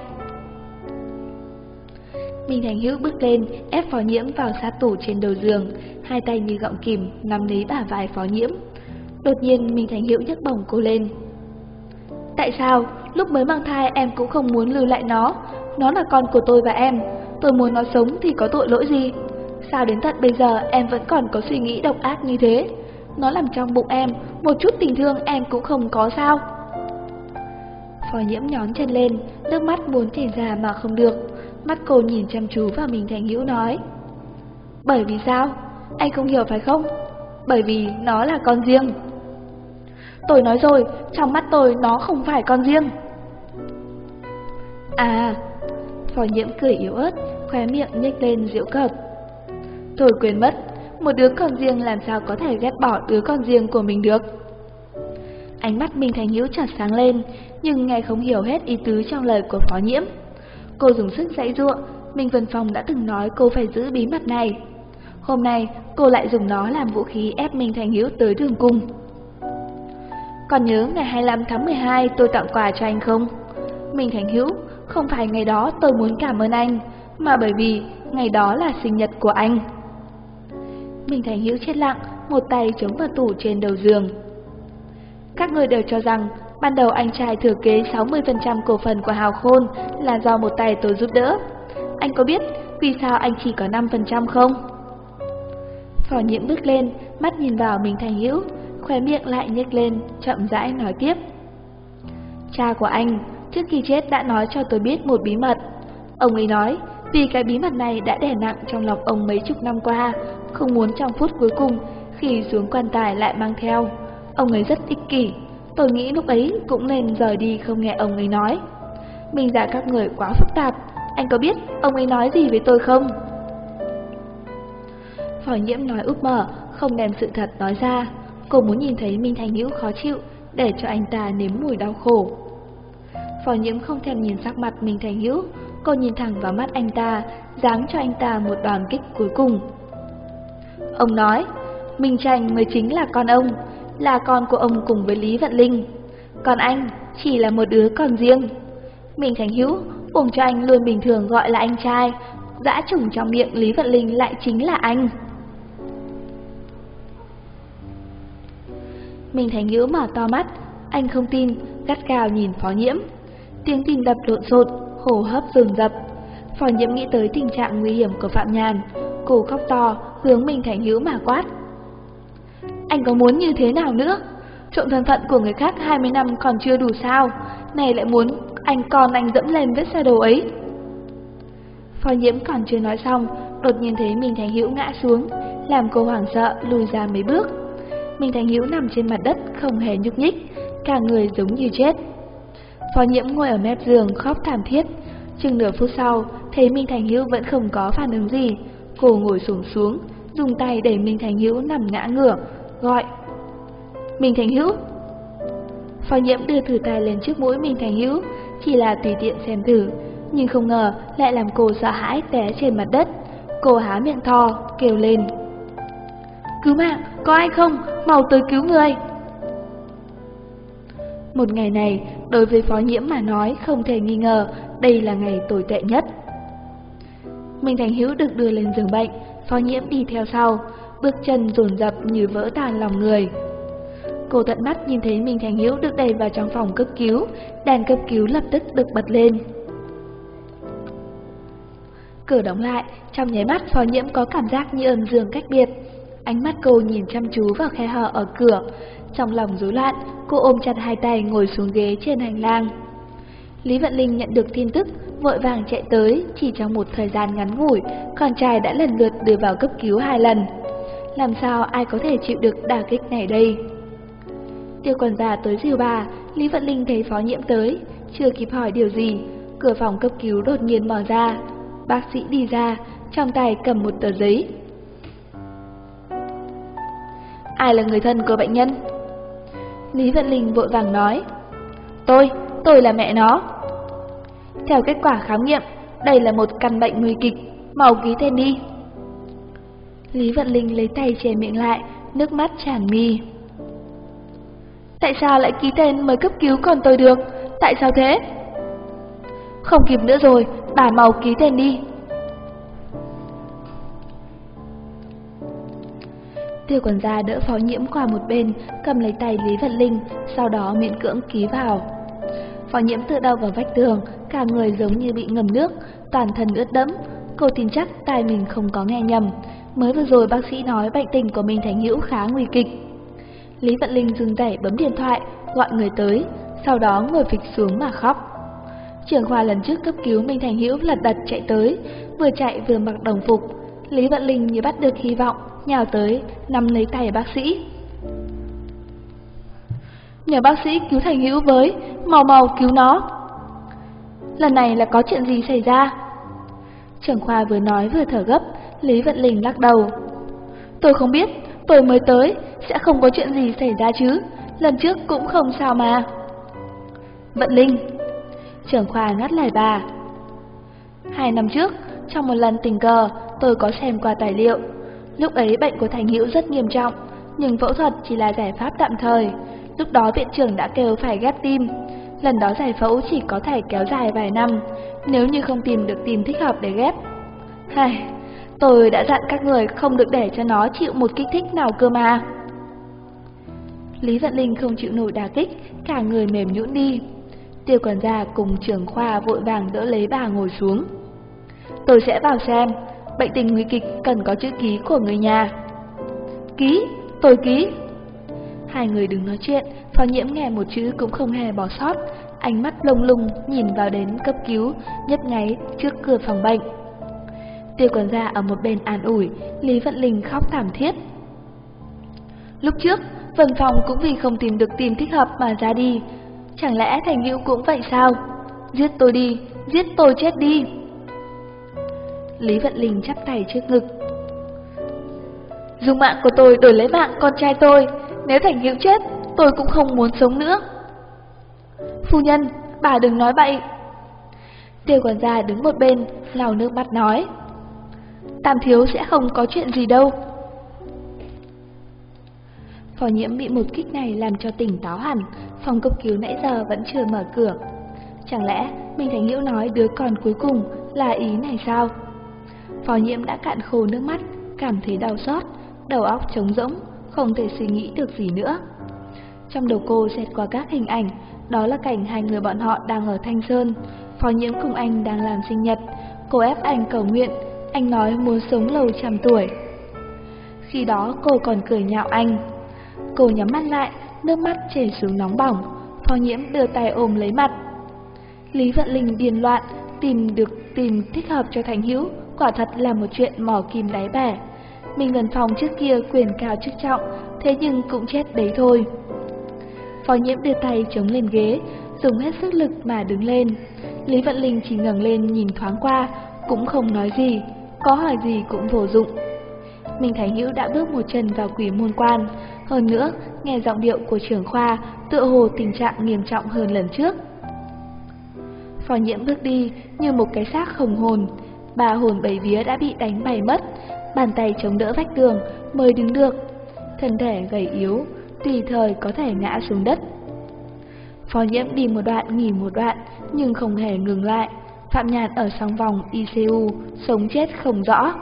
Minh Thành Hữu bước lên, ép Phó Nhiễm vào sát tủ trên đầu giường, hai tay như gọng kìm nắm lấy bả vai Phó Nhiễm. Đột nhiên Minh Thành Hữu nhấc bổng cô lên: "Tại sao lúc mới mang thai em cũng không muốn lưu lại nó? Nó là con của tôi và em, tôi muốn nó sống thì có tội lỗi gì? Sao đến tận bây giờ em vẫn còn có suy nghĩ độc ác như thế? Nó nằm trong bụng em, một chút tình thương em cũng không có sao?" Phó Nhiễm nhón chân lên, nước mắt muốn chảy ra mà không được. Mắt cô nhìn chăm chú vào Minh Thành Hữu nói: "Bởi vì sao? Anh không hiểu phải không? Bởi vì nó là con riêng." "Tôi nói rồi, trong mắt tôi nó không phải con riêng." "À." Phó Nhiễm cười yếu ớt, khóe miệng nhếch lên giễu cợt: "Tôi quên mất, một đứa con riêng làm sao có thể ghét bỏ đứa con riêng của mình được." Ánh mắt Minh Thành Hữu chợt sáng lên, nhưng nghe không hiểu hết ý tứ trong lời của Phó Nhiễm. Cô dùng sức giãy giụa, Minh Vân Phong đã từng nói cô phải giữ bí mật này. Hôm nay cô lại dùng nó làm vũ khí ép Minh Thành Hữu tới đường cùng. "Còn nhớ ngày 25 tháng 12 tôi tặng quà cho anh không? Minh Thành Hữu, không phải ngày đó tôi muốn cảm ơn anh, mà bởi vì ngày đó là sinh nhật của anh." Minh Thành Hữu chết lặng, một tay chống vào tủ trên đầu giường. "Các người đều cho rằng ban đầu anh trai thừa kế 60% cổ phần của Hào Khôn là do một tay tôi giúp đỡ. Anh có biết vì sao anh chỉ có 5% không?" Phó Nhiễm bước lên, mắt nhìn vào Minh Thành Hữu, khóe miệng lại nhếch lên, chậm rãi nói tiếp: "Cha của anh trước khi chết đã nói cho tôi biết một bí mật. Ông ấy nói vì cái bí mật này đã đè nặng trong lòng ông mấy chục năm qua, không muốn trong phút cuối cùng khi xuống quan tài lại mang theo. Ông ấy rất ích kỷ, tôi nghĩ lúc ấy cũng nên rời đi không nghe ông ấy nói. Mình dạ các người quá phức tạp, anh có biết ông ấy nói gì với tôi không?" Phó Nhiễm nói úp mở, không đem sự thật nói ra. Cô muốn nhìn thấy Minh Thành Hữu khó chịu, để cho anh ta nếm mùi đau khổ. Phó Nhiễm không thèm nhìn sắc mặt Minh Thành Hữu, cô nhìn thẳng vào mắt anh ta, giáng cho anh ta một đòn kích cuối cùng. "Ông nói Minh Tranh mới chính là con ông, là con của ông cùng với Lý Vận Linh. Còn anh chỉ là một đứa con riêng. Minh Thành Hữu, uổng cho anh luôn bình thường gọi là anh trai, dã chủng trong miệng Lý Vận Linh lại chính là anh." Minh Thành Hữu mở to mắt, anh không tin, gắt gao nhìn Phó Nhiễm. Tiếng tim đập lộn xộn, hô hấp dồn dập. Phó Nhiễm nghĩ tới tình trạng nguy hiểm của Phạm Nhàn, cô khóc to, hướng Minh Thành Hữu mà quát. Anh có muốn như thế nào nữa? Trộm thân phận của người khác 20 năm còn chưa đủ sao? Này lại muốn anh dẫm lên vết xe đổ ấy. Phó Nhiễm còn chưa nói xong, đột nhiên thấy Minh Thành Hữu ngã xuống, làm cô hoảng sợ lùi ra mấy bước. Minh Thành Hữu nằm trên mặt đất không hề nhúc nhích, cả người giống như chết. Phó Nhiễm ngồi ở mép giường khóc thảm thiết. Chừng nửa phút sau, thấy Minh Thành Hữu vẫn không có phản ứng gì, cô ngồi xổm xuống, dùng tay đẩy Minh Thành Hữu nằm ngã ngửa, gọi: Minh Thành Hữu. Phó Nhiễm đưa thử tay lên trước mũi Minh Thành Hữu, chỉ là tùy tiện xem thử, nhưng không ngờ lại làm cô sợ hãi té trên mặt đất. Cô há miệng to, kêu lên: Cứu mạng, có ai không? Mau tới cứu người! Một ngày này, đối với Phó Nhiễm mà nói, không thể nghi ngờ, đây là ngày tồi tệ nhất. Minh Thành Hữu được đưa lên giường bệnh, Phó Nhiễm đi theo sau, bước chân dồn dập như vỡ tan lòng người. Cô tận mắt nhìn thấy Minh Thành Hữu được đẩy vào trong phòng cấp cứu, đèn cấp cứu lập tức được bật lên. Cửa đóng lại, trong nháy mắt Phó Nhiễm có cảm giác như âm dương cách biệt. Ánh mắt cô nhìn chăm chú vào khe hở ở cửa, trong lòng rối loạn, cô ôm chặt hai tay ngồi xuống ghế trên hành lang. Lý Vận Linh nhận được tin tức, vội vàng chạy tới, chỉ trong một thời gian ngắn ngủi, con trai đã lần lượt đưa vào cấp cứu 2 lần. Làm sao ai có thể chịu được đả kích này đây? Tiêu Quản gia tới dìu bà, Lý Vận Linh thấy Phó Nhiễm tới, chưa kịp hỏi điều gì, cửa phòng cấp cứu đột nhiên mở ra. Bác sĩ đi ra, trong tay cầm một tờ giấy. Ai là người thân của bệnh nhân? Lý Vận Linh vội vàng nói. Tôi là mẹ nó. Theo kết quả khám nghiệm, đây là một căn bệnh nguy kịch, mau ký tên đi. Lý Vận Linh lấy tay che miệng lại, nước mắt tràn mi. Tại sao lại ký tên mới cấp cứu còn tôi được? Tại sao thế? Không kịp nữa rồi, bà mau ký tên đi. Tiêu Quản gia đỡ Phó Nhiễm qua một bên, cầm lấy tay Lý Vận Linh, sau đó miễn cưỡng ký vào. Phó Nhiễm tựa đầu vào vách tường, cả người giống như bị ngâm nước, toàn thân ướt đẫm. Cô tin chắc tai mình không có nghe nhầm, mới vừa rồi bác sĩ nói bệnh tình của Minh Thành Hữu khá nguy kịch. Lý Vận Linh run rẩy bấm điện thoại, gọi người tới, sau đó ngồi phịch xuống mà khóc. Trưởng khoa lần trước cấp cứu Minh Thành Hữu lật đật chạy tới, vừa chạy vừa mặc đồng phục. Lý Vận Linh như bắt được hy vọng, nhào tới, nắm lấy tay bác sĩ. Nhờ bác sĩ cứu Thành Hữu với, mau cứu nó. Lần này là có chuyện gì xảy ra? Trưởng khoa vừa nói vừa thở gấp, Lý Vận Linh lắc đầu. Tôi không biết, tôi mới tới, sẽ không có chuyện gì xảy ra chứ, lần trước cũng không sao mà. Vận Linh. Trưởng khoa ngắt lời bà. 2 năm trước, trong một lần tình cờ, tôi có xem qua tài liệu. Lúc ấy bệnh của Thành Hữu rất nghiêm trọng, nhưng phẫu thuật chỉ là giải pháp tạm thời. Lúc đó viện trưởng đã kêu phải ghép tim. Lần đó giải phẫu chỉ có thể kéo dài vài năm, nếu như không tìm được tim thích hợp để ghép. Tôi đã dặn các người không được để cho nó chịu một kích thích nào cơ mà. Lý Vận Linh không chịu nổi đả kích, cả người mềm nhũn đi. Tiêu Quản gia cùng trưởng khoa vội vàng đỡ lấy bà ngồi xuống. Tôi sẽ vào xem, bệnh tình nguy kịch cần có chữ ký của người nhà. Ký, tôi ký. Hai người đừng nói chuyện, Phó Nhiễm nghe một chữ cũng không hề bỏ sót, ánh mắt lông lung nhìn vào đến cấp cứu, nhấp nháy trước cửa phòng bệnh. Tiêu Quản gia ở một bên an ủi, Lý Vận Linh khóc thảm thiết. Lúc trước, Vân Phong cũng vì không tìm được tim thích hợp mà ra đi, chẳng lẽ Thành Hữu cũng vậy sao? Giết tôi đi, giết tôi chết đi. Lý Vận Linh chắp tay trước ngực. Dùng mạng của tôi đổi lấy mạng con trai tôi, nếu Thành Hữu chết, tôi cũng không muốn sống nữa. Phu nhân, bà đừng nói bậy. Tiêu Quản gia đứng một bên, lau nước mắt nói. Tam thiếu sẽ không có chuyện gì đâu. Phó Nhiễm bị một kích này làm cho tỉnh táo hẳn, phòng cấp cứu nãy giờ vẫn chưa mở cửa. Chẳng lẽ Minh Thành Hữu nói đứa con cuối cùng là ý này sao? Phó Nhiễm đã cạn khô nước mắt, cảm thấy đau xót, đầu óc trống rỗng, không thể suy nghĩ được gì nữa. Trong đầu cô xẹt qua các hình ảnh, đó là cảnh hai người bọn họ đang ở Thanh Sơn. Phó Nhiễm cùng anh đang làm sinh nhật, cô ép anh cầu nguyện, anh nói muốn sống lâu 100 tuổi. Khi đó cô còn cười nhạo anh. Cô nhắm mắt lại, nước mắt chảy xuống nóng bỏng. Phó Nhiễm đưa tay ôm lấy mặt. Lý Vận Linh điên loạn, tìm thích hợp cho Thành Hữu, quả thật là một chuyện mỏ kim đáy bể. Minh Vân Phong trước kia quyền cao chức trọng, thế nhưng cũng chết đấy thôi. Phó Nhiễm đưa tay chống lên ghế, dùng hết sức lực mà đứng lên. Lý Vận Linh chỉ ngẩng lên nhìn thoáng qua, cũng không nói gì, có hỏi gì cũng vô dụng. Minh Thành Hữu đã bước một chân vào Quỷ Môn Quan, hơn nữa, nghe giọng điệu của trưởng khoa, tựa hồ tình trạng nghiêm trọng hơn lần trước. Phó Nhiễm bước đi như một cái xác không hồn, 3 hồn 7 vía đã bị đánh bay mất, bàn tay chống đỡ vách tường mới đứng được, thân thể gầy yếu, tùy thời có thể ngã xuống đất. Phó Nhiễm đi một đoạn nghỉ một đoạn, nhưng không hề ngừng lại. Phạm Nhàn ở trong vòng ICU, sống chết không rõ.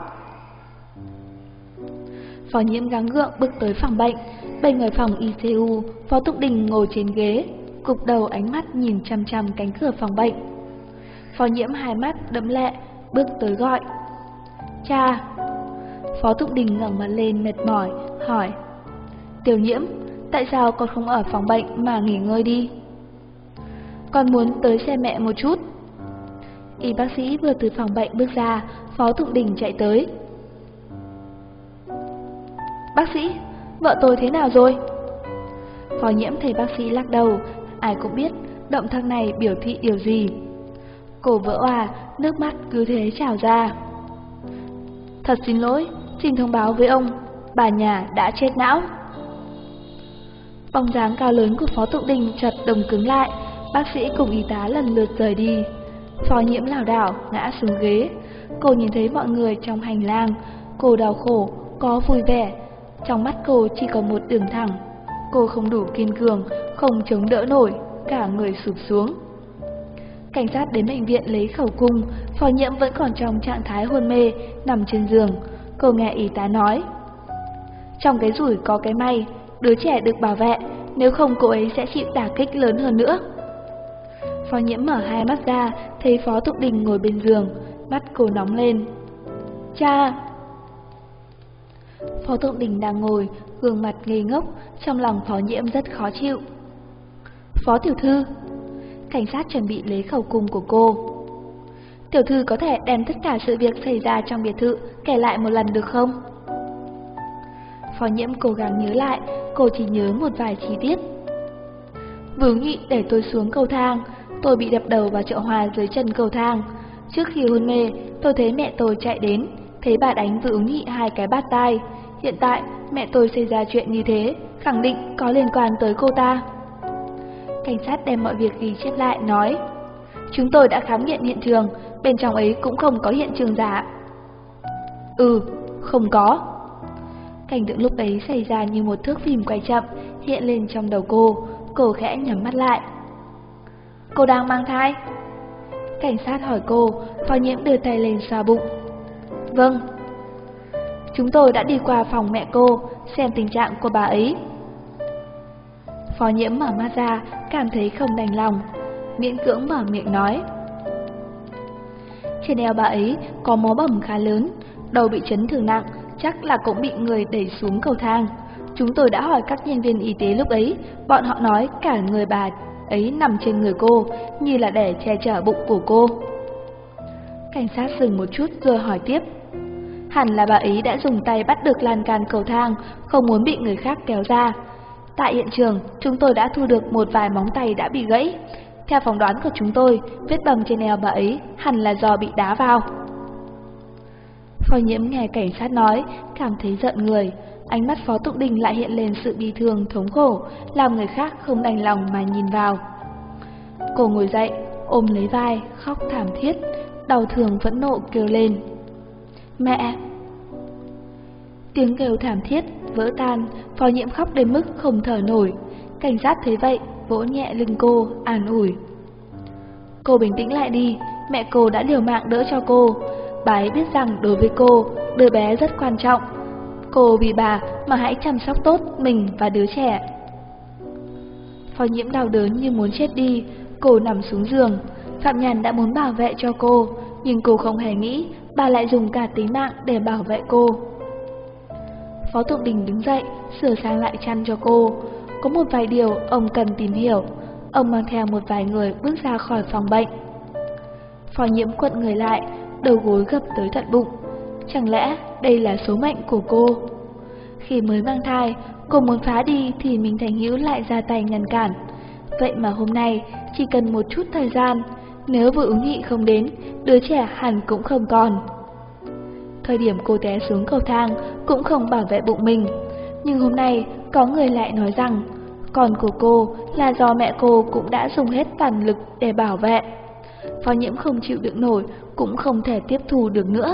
Phó Nhiễm gắng gượng bước tới phòng bệnh. Bên ngoài phòng ICU, Phó Tụng Đình ngồi trên ghế, cụp đầu ánh mắt nhìn chăm chăm cánh cửa phòng bệnh. Phó Nhiễm hai mắt đẫm lệ, bước tới gọi. Cha! Phó Tụng Đình ngẩng mặt lên mệt mỏi, hỏi. Tiểu Nhiễm, tại sao con không ở phòng bệnh mà nghỉ ngơi đi? Con muốn tới xem mẹ một chút. Y bác sĩ vừa từ phòng bệnh bước ra, Phó Tụng Đình chạy tới. Bác sĩ, vợ tôi thế nào rồi? Phó Nhiễm thấy bác sĩ lắc đầu, ai cũng biết động tác này biểu thị điều gì. Cô vỡ òa, nước mắt cứ thế trào ra. Thật xin lỗi, xin thông báo với ông, bà nhà đã chết não. Bóng dáng cao lớn của Phó Tụng Đình chợt đông cứng lại, bác sĩ cùng y tá lần lượt rời đi. Phó Nhiễm lảo đảo ngã xuống ghế. Cô nhìn thấy mọi người trong hành lang, cô đau khổ, có vui vẻ. Trong mắt cô chỉ có một đường thẳng. Cô không đủ kiên cường, không chống đỡ nổi, cả người sụp xuống. Cảnh sát đến bệnh viện lấy khẩu cung, Phó Nhiễm vẫn còn trong trạng thái hôn mê, nằm trên giường. Cô nghe y tá nói, trong cái rủi có cái may, đứa trẻ được bảo vệ, nếu không cô ấy sẽ chịu đả kích lớn hơn nữa. Phó Nhiễm mở hai mắt ra, thấy Phó Tụng Đình ngồi bên giường, mắt cô nóng lên. Cha! Phó Tụng Đình đang ngồi, gương mặt ngây ngốc, trong lòng Phó Nhiễm rất khó chịu. Phó tiểu thư! Cảnh sát chuẩn bị lấy khẩu cung của cô. Tiểu thư có thể đem tất cả sự việc xảy ra trong biệt thự kể lại một lần được không? Phó Nhiễm cố gắng nhớ lại, cô chỉ nhớ một vài chi tiết. Vưu Nghị đẩy tôi xuống cầu thang, tôi bị đập đầu vào chậu hoa dưới chân cầu thang. Trước khi hôn mê, tôi thấy mẹ tôi chạy đến, thấy bà đánh Vưu Nghị 2 cái bạt tai. Hiện tại, mẹ tôi xảy ra chuyện như thế, khẳng định có liên quan tới cô ta. Cảnh sát đem mọi việc ghi chép lại, nói, chúng tôi đã khám nghiệm hiện trường, bên trong ấy cũng không có hiện trường giả. Không có. Cảnh tượng lúc ấy xảy ra như một thước phim quay chậm, hiện lên trong đầu cô khẽ nhắm mắt lại. Cô đang mang thai? Cảnh sát hỏi cô, Phó Nhiễm đưa tay lên xoa bụng. Vâng. Chúng tôi đã đi qua phòng mẹ cô, xem tình trạng của bà ấy. Phó Nhiễm mở mắt ra, cảm thấy không đành lòng, miễn cưỡng mở miệng nói. Trên eo bà ấy có máu bầm khá lớn, đầu bị chấn thương nặng, chắc là cũng bị người đẩy xuống cầu thang. Chúng tôi đã hỏi các nhân viên y tế lúc ấy, bọn họ nói cả người bà ấy nằm trên người cô, như là để che chở bụng của cô. Cảnh sát dừng một chút rồi hỏi tiếp. Hẳn là bà ấy đã dùng tay bắt được lan can cầu thang, không muốn bị người khác kéo ra. Tại hiện trường, chúng tôi đã thu được một vài móng tay đã bị gãy. Theo phỏng đoán của chúng tôi, vết bầm trên eo bà ấy hẳn là do bị đá vào. Phó Nhiễm nghe cảnh sát nói, cảm thấy giận người. Ánh mắt Phó Tụng Đình lại hiện lên sự bi thương, thống khổ, làm người khác không đành lòng mà nhìn vào. Cô ngồi dậy, ôm lấy vai, khóc thảm thiết, đau thương phẫn nộ kêu lên. Mẹ! Tiếng kêu thảm thiết, vỡ tan, Phó Nhiễm khóc đến mức không thở nổi. Cảnh sát thấy vậy, vỗ nhẹ lưng cô, an ủi. Cô bình tĩnh lại đi, mẹ cô đã liều mạng đỡ cho cô. Bà ấy biết rằng đối với cô, đứa bé rất quan trọng. Cô vì bà mà hãy chăm sóc tốt mình và đứa trẻ. Phó Nhiễm đau đớn như muốn chết đi, cô nằm xuống giường. Phạm Nhàn đã muốn bảo vệ cho cô, nhưng cô không hề nghĩ bà lại dùng cả tính mạng để bảo vệ cô. Phó Thục Đình đứng dậy, sửa sang lại chăn cho cô. Có một vài điều ông cần tìm hiểu. Ông mang theo một vài người bước ra khỏi phòng bệnh. Phó Nhiễm cuộn người lại, đầu gối gập tới tận bụng. Chẳng lẽ đây là số mệnh của cô? Khi mới mang thai, cô muốn phá đi thì Minh Thành Hữu lại ra tay ngăn cản. Vậy mà hôm nay, chỉ cần một chút thời gian, nếu Vừa Ứng Nhị không đến, đứa trẻ hẳn cũng không còn. Thời điểm cô té xuống cầu thang cũng không bảo vệ bụng mình. Nhưng hôm nay có người lại nói rằng con của cô là do mẹ cô cũng đã dùng hết toàn lực để bảo vệ. Phó Nhiễm không chịu đựng nổi, cũng không thể tiếp thu được nữa.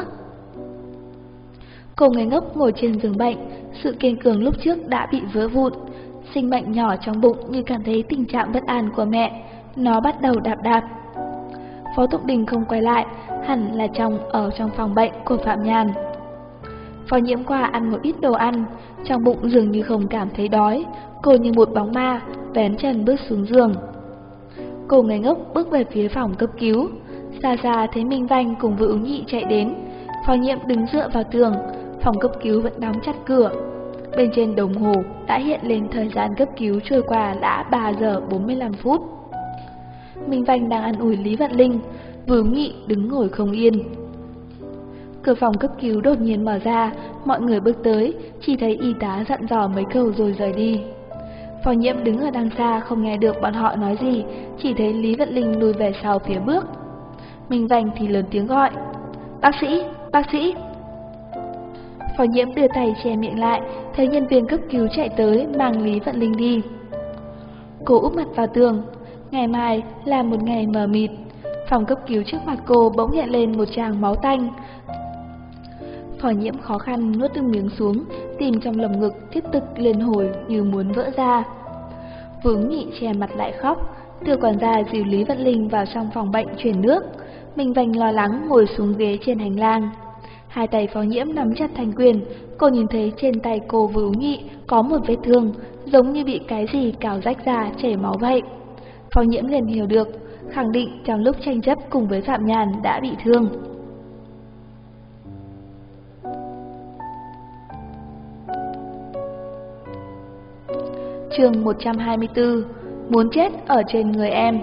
Cô ngây ngốc ngồi trên giường bệnh, sự kiên cường lúc trước đã bị vỡ vụn. Sinh mệnh nhỏ trong bụng như cảm thấy tình trạng bất an của mẹ, nó bắt đầu đạp đạp. Phó Thục Đình không quay lại, hẳn là ở trong phòng bệnh của Phạm Nhàn. Phó Nhiễm qua ăn một ít đồ ăn, trong bụng dường như không cảm thấy đói. Cô như một bóng ma, vén chân bước xuống giường. Cô ngây ngốc bước về phía phòng cấp cứu. Xa xa thấy Minh Vanh cùng Vừa Ứng Nhị chạy đến. Phó Nhiễm đứng dựa vào tường, phòng cấp cứu vẫn đóng chặt cửa. Bên trên đồng hồ đã hiện lên thời gian cấp cứu trôi qua đã 3 giờ 45 phút. Minh Vanh đang ăn ủi Lý Vận Linh, Vừa Ứng Nhị đứng ngồi không yên. Cửa phòng cấp cứu đột nhiên mở ra, mọi người bước tới, chỉ thấy y tá dặn dò mấy câu rồi rời đi. Phó Nhiễm đứng ở đằng xa không nghe được bọn họ nói gì, chỉ thấy Lý Vận Linh lùi về sau phía bước. Minh Vanh thì lớn tiếng gọi, bác sĩ, bác sĩ. Phó Nhiễm đưa tay che miệng lại, thấy nhân viên cấp cứu chạy tới mang Lý Vận Linh đi. Cô úp mặt vào tường, ngày mai là một ngày mờ mịt. Phòng cấp cứu trước mặt cô bỗng hiện lên một tràng máu tanh. Phó Nhiễm khó khăn nuốt từng miếng xuống, tim trong lồng ngực tiếp tục liên hồi như muốn vỡ ra. Vừa Ứng Nhị che mặt lại khóc. Tiểu quản gia dìu Lý Vận Linh vào trong phòng bệnh chuyển nước. Minh Vanh lo lắng ngồi xuống ghế trên hành lang. Hai tay Phó Nhiễm nắm chặt thành quyền. Cô nhìn thấy trên tay cô Vừa Ứng Nhị có một vết thương, giống như bị cái gì cào rách ra chảy máu vậy. Phó Nhiễm liền hiểu được, khẳng định trong lúc tranh chấp cùng với Phạm Nhàn đã bị thương. Chương 124, muốn chết ở trên người em.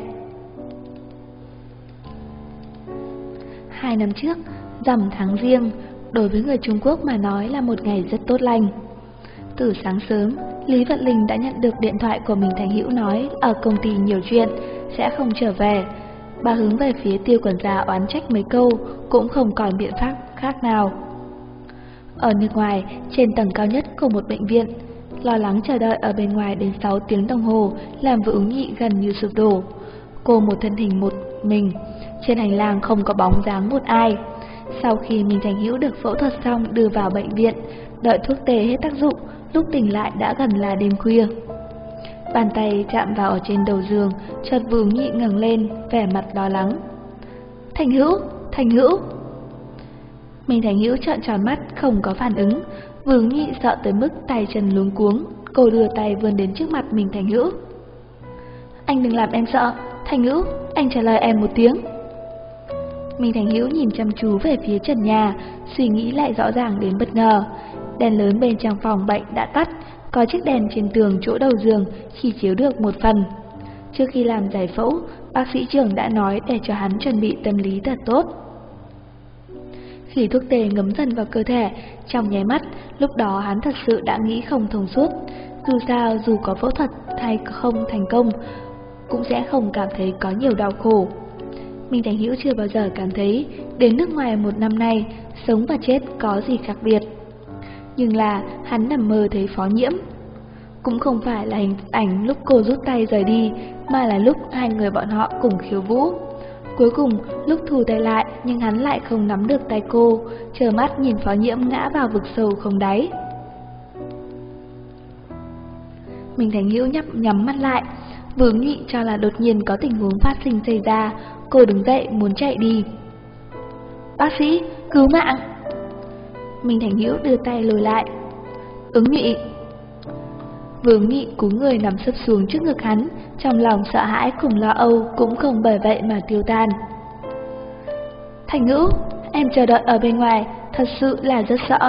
2 năm trước, rằm tháng Giêng, đối với người Trung Quốc mà nói là một ngày rất tốt lành. Từ sáng sớm, Lý Vận Linh đã nhận được điện thoại của Minh Thành Hữu nói ở công ty nhiều chuyện, sẽ không trở về. Bà hướng về phía Tiêu quản gia oán trách mấy câu, cũng không còn biện pháp khác nào. Ở nước ngoài, trên tầng cao nhất của một bệnh viện, lo lắng chờ đợi ở bên ngoài đến 6 tiếng đồng hồ, làm Vừa Ứng Nhị gần như sụp đổ. Cô một thân hình một mình, trên hành lang không có bóng dáng một ai. Sau khi Minh Thành Hữu được phẫu thuật xong đưa vào bệnh viện, đợi thuốc tê hết tác dụng, lúc tỉnh lại đã gần là đêm khuya. Bàn tay chạm vào ở trên đầu giường, chợt Vừa Ứng Nhị ngẩng lên, vẻ mặt lo lắng. Thành Hữu, Thành Hữu. Minh Thành Hữu trợn tròn mắt, không có phản ứng. Vừa Ứng Nhị sợ tới mức tay chân luống cuống, cô đưa tay vươn đến trước mặt Minh Thành Hữu. Anh đừng làm em sợ, Thành Hữu, anh trả lời em một tiếng. Minh Thành Hữu nhìn chăm chú về phía trần nhà, suy nghĩ lại rõ ràng đến bất ngờ. Đèn lớn bên trong phòng bệnh đã tắt, có chiếc đèn trên tường chỗ đầu giường chỉ chiếu được một phần. Trước khi làm giải phẫu, bác sĩ trưởng đã nói để cho hắn chuẩn bị tâm lý thật tốt. Khi thuốc tê ngấm dần vào cơ thể, trong nháy mắt, lúc đó hắn thật sự đã nghĩ không thông suốt. Dù sao, dù có phẫu thuật hay không thành công, cũng sẽ không cảm thấy có nhiều đau khổ. Minh Thành Hữu chưa bao giờ cảm thấy đến nước ngoài một năm nay, sống và chết có gì khác biệt. Nhưng là hắn nằm mơ thấy Phó Nhiễm. Cũng không phải là hình ảnh lúc cô rút tay rời đi, mà là lúc hai người bọn họ cùng khiêu vũ. Cuối cùng, lúc thu tay lại, nhưng hắn lại không nắm được tay cô, trơ mắt nhìn Phó Nhiễm ngã vào vực sâu không đáy. Minh Thành Hữu nhắm mắt lại, Vừa Ứng Nhị cho là đột nhiên có tình huống phát sinh xảy ra, cô đứng dậy muốn chạy đi. Bác sĩ, cứu mạng! Minh Thành Hữu đưa tay lùi lại. Ứng Nhị! Vương Nghị cúi người nằm sấp xuống trước ngực hắn, trong lòng sợ hãi cùng lo âu cũng không bởi vậy mà tiêu tan. Thành Ngữ, em chờ đợi ở bên ngoài, thật sự là rất sợ.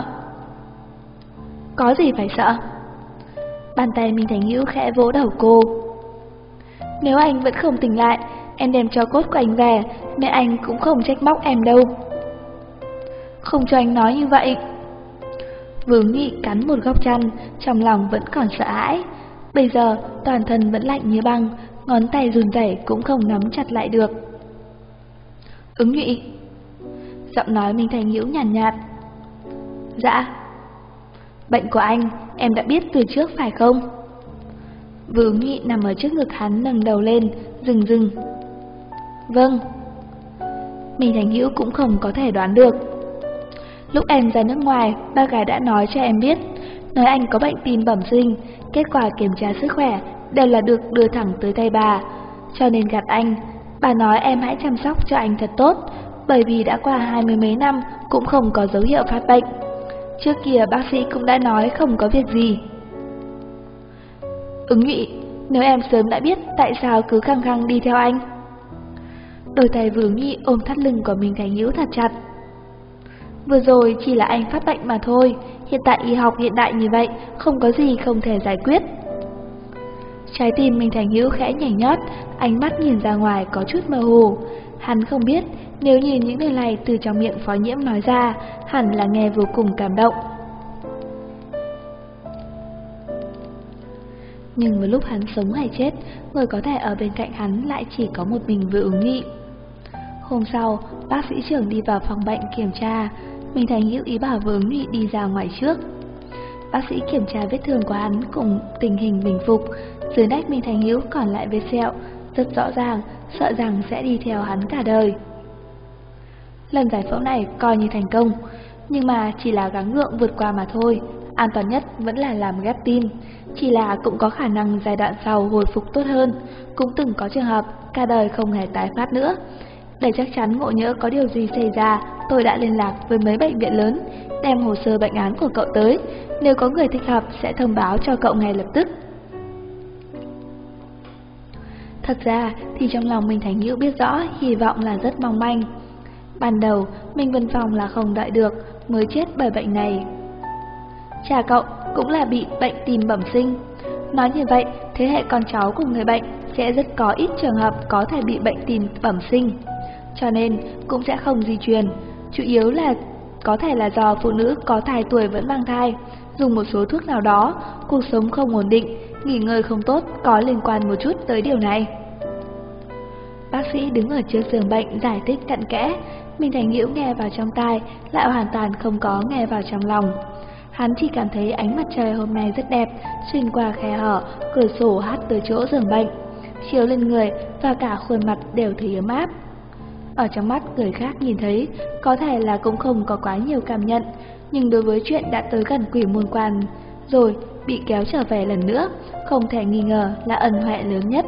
Có gì phải sợ? Bàn tay Minh Thành Ngữ khẽ vỗ đầu cô. Nếu anh vẫn không tỉnh lại, em đem cho cốt của anh về, mẹ anh cũng không trách móc em đâu. Không cho anh nói như vậy. Vương Nghị cắn một góc chăn, trong lòng vẫn còn sợ hãi. Bây giờ toàn thân vẫn lạnh như băng, ngón tay run rẩy cũng không nắm chặt lại được. Ứng Nghị. Giọng nói Minh Thành Ngữ nhàn nhạt. Dạ. Bệnh của anh em đã biết từ trước phải không? Vương Nghị nằm ở trước ngực hắn nâng đầu lên, dừng. Vâng. Minh Thành Ngữ cũng không có thể đoán được. Lúc em ra nước ngoài, ba gái đã nói cho em biết, nói anh có bệnh tim bẩm sinh, kết quả kiểm tra sức khỏe đều là được đưa thẳng tới tay bà, cho nên gạt anh. Bà nói em hãy chăm sóc cho anh thật tốt, bởi vì đã qua 20 mấy năm cũng không có dấu hiệu phát bệnh. Trước kia bác sĩ cũng đã nói không có việc gì. Ứng Nghị, nếu em sớm đã biết tại sao cứ khăng khăng đi theo anh? Đôi tay Vương Nghị ôm thắt lưng của Minh Thành Ngữ thật chặt. Vừa rồi chỉ là anh phát bệnh mà thôi, hiện tại y học hiện đại như vậy, không có gì không thể giải quyết. Trái tim Minh Thành Ngữ khẽ nhảy nhót, ánh mắt nhìn ra ngoài có chút mơ hồ. Hắn không biết nếu như những lời này từ trong miệng Phó Nhiễm nói ra, hẳn là nghe vô cùng cảm động. Nhưng vào lúc hắn sống hay chết, người có thể ở bên cạnh hắn lại chỉ có một mình Vương Ứng Nghị. Hôm sau, bác sĩ trưởng đi vào phòng bệnh kiểm tra, Minh Thành Ngữ ý bảo Vương Ứng Nghị đi ra ngoài trước. Bác sĩ kiểm tra vết thương của hắn cùng tình hình bình phục, dưới nách Minh Thành Ngữ còn lại vết sẹo, rất rõ ràng, sợ rằng sẽ đi theo hắn cả đời. Lần giải phẫu này coi như thành công, nhưng mà chỉ là gắng gượng vượt qua mà thôi, an toàn nhất vẫn là làm ghép tim, chỉ là cũng có khả năng giai đoạn sau hồi phục tốt hơn, cũng từng có trường hợp cả đời không hề tái phát nữa. Để chắc chắn ngộ nhỡ có điều gì xảy ra, tôi đã liên lạc với mấy bệnh viện lớn, đem hồ sơ bệnh án của cậu tới, nếu có người thích hợp sẽ thông báo cho cậu ngay lập tức. Thật ra thì trong lòng Minh Thành Ngữ biết rõ hy vọng là rất mong manh. Ban đầu Minh Vân Phong là không đợi được mới chết bởi bệnh này. Cha cậu cũng là bị bệnh tim bẩm sinh. Nói như vậy, thế hệ con cháu của người bệnh sẽ rất có ít trường hợp có thể bị bệnh tim bẩm sinh, cho nên cũng sẽ không di truyền. Chủ yếu là có thể là do phụ nữ có thai tuổi vẫn mang thai, dùng một số thuốc nào đó, cuộc sống không ổn định, nghỉ ngơi không tốt có liên quan một chút tới điều này. Bác sĩ đứng ở trước giường bệnh giải thích cặn kẽ, Minh Thành Ngữ nghe vào trong tai, lại hoàn toàn không có nghe vào trong lòng. Hắn chỉ cảm thấy ánh mặt trời hôm nay rất đẹp, xuyên qua khe hở, cửa sổ hắt từ chỗ giường bệnh, chiếu lên người và cả khuôn mặt đều thấy ấm áp. Ở trong mắt người khác nhìn thấy, có thể là cũng không có quá nhiều cảm nhận, nhưng đối với chuyện đã tới gần Quỷ Môn Quan rồi bị kéo trở về lần nữa, không thể nghi ngờ là ân huệ lớn nhất.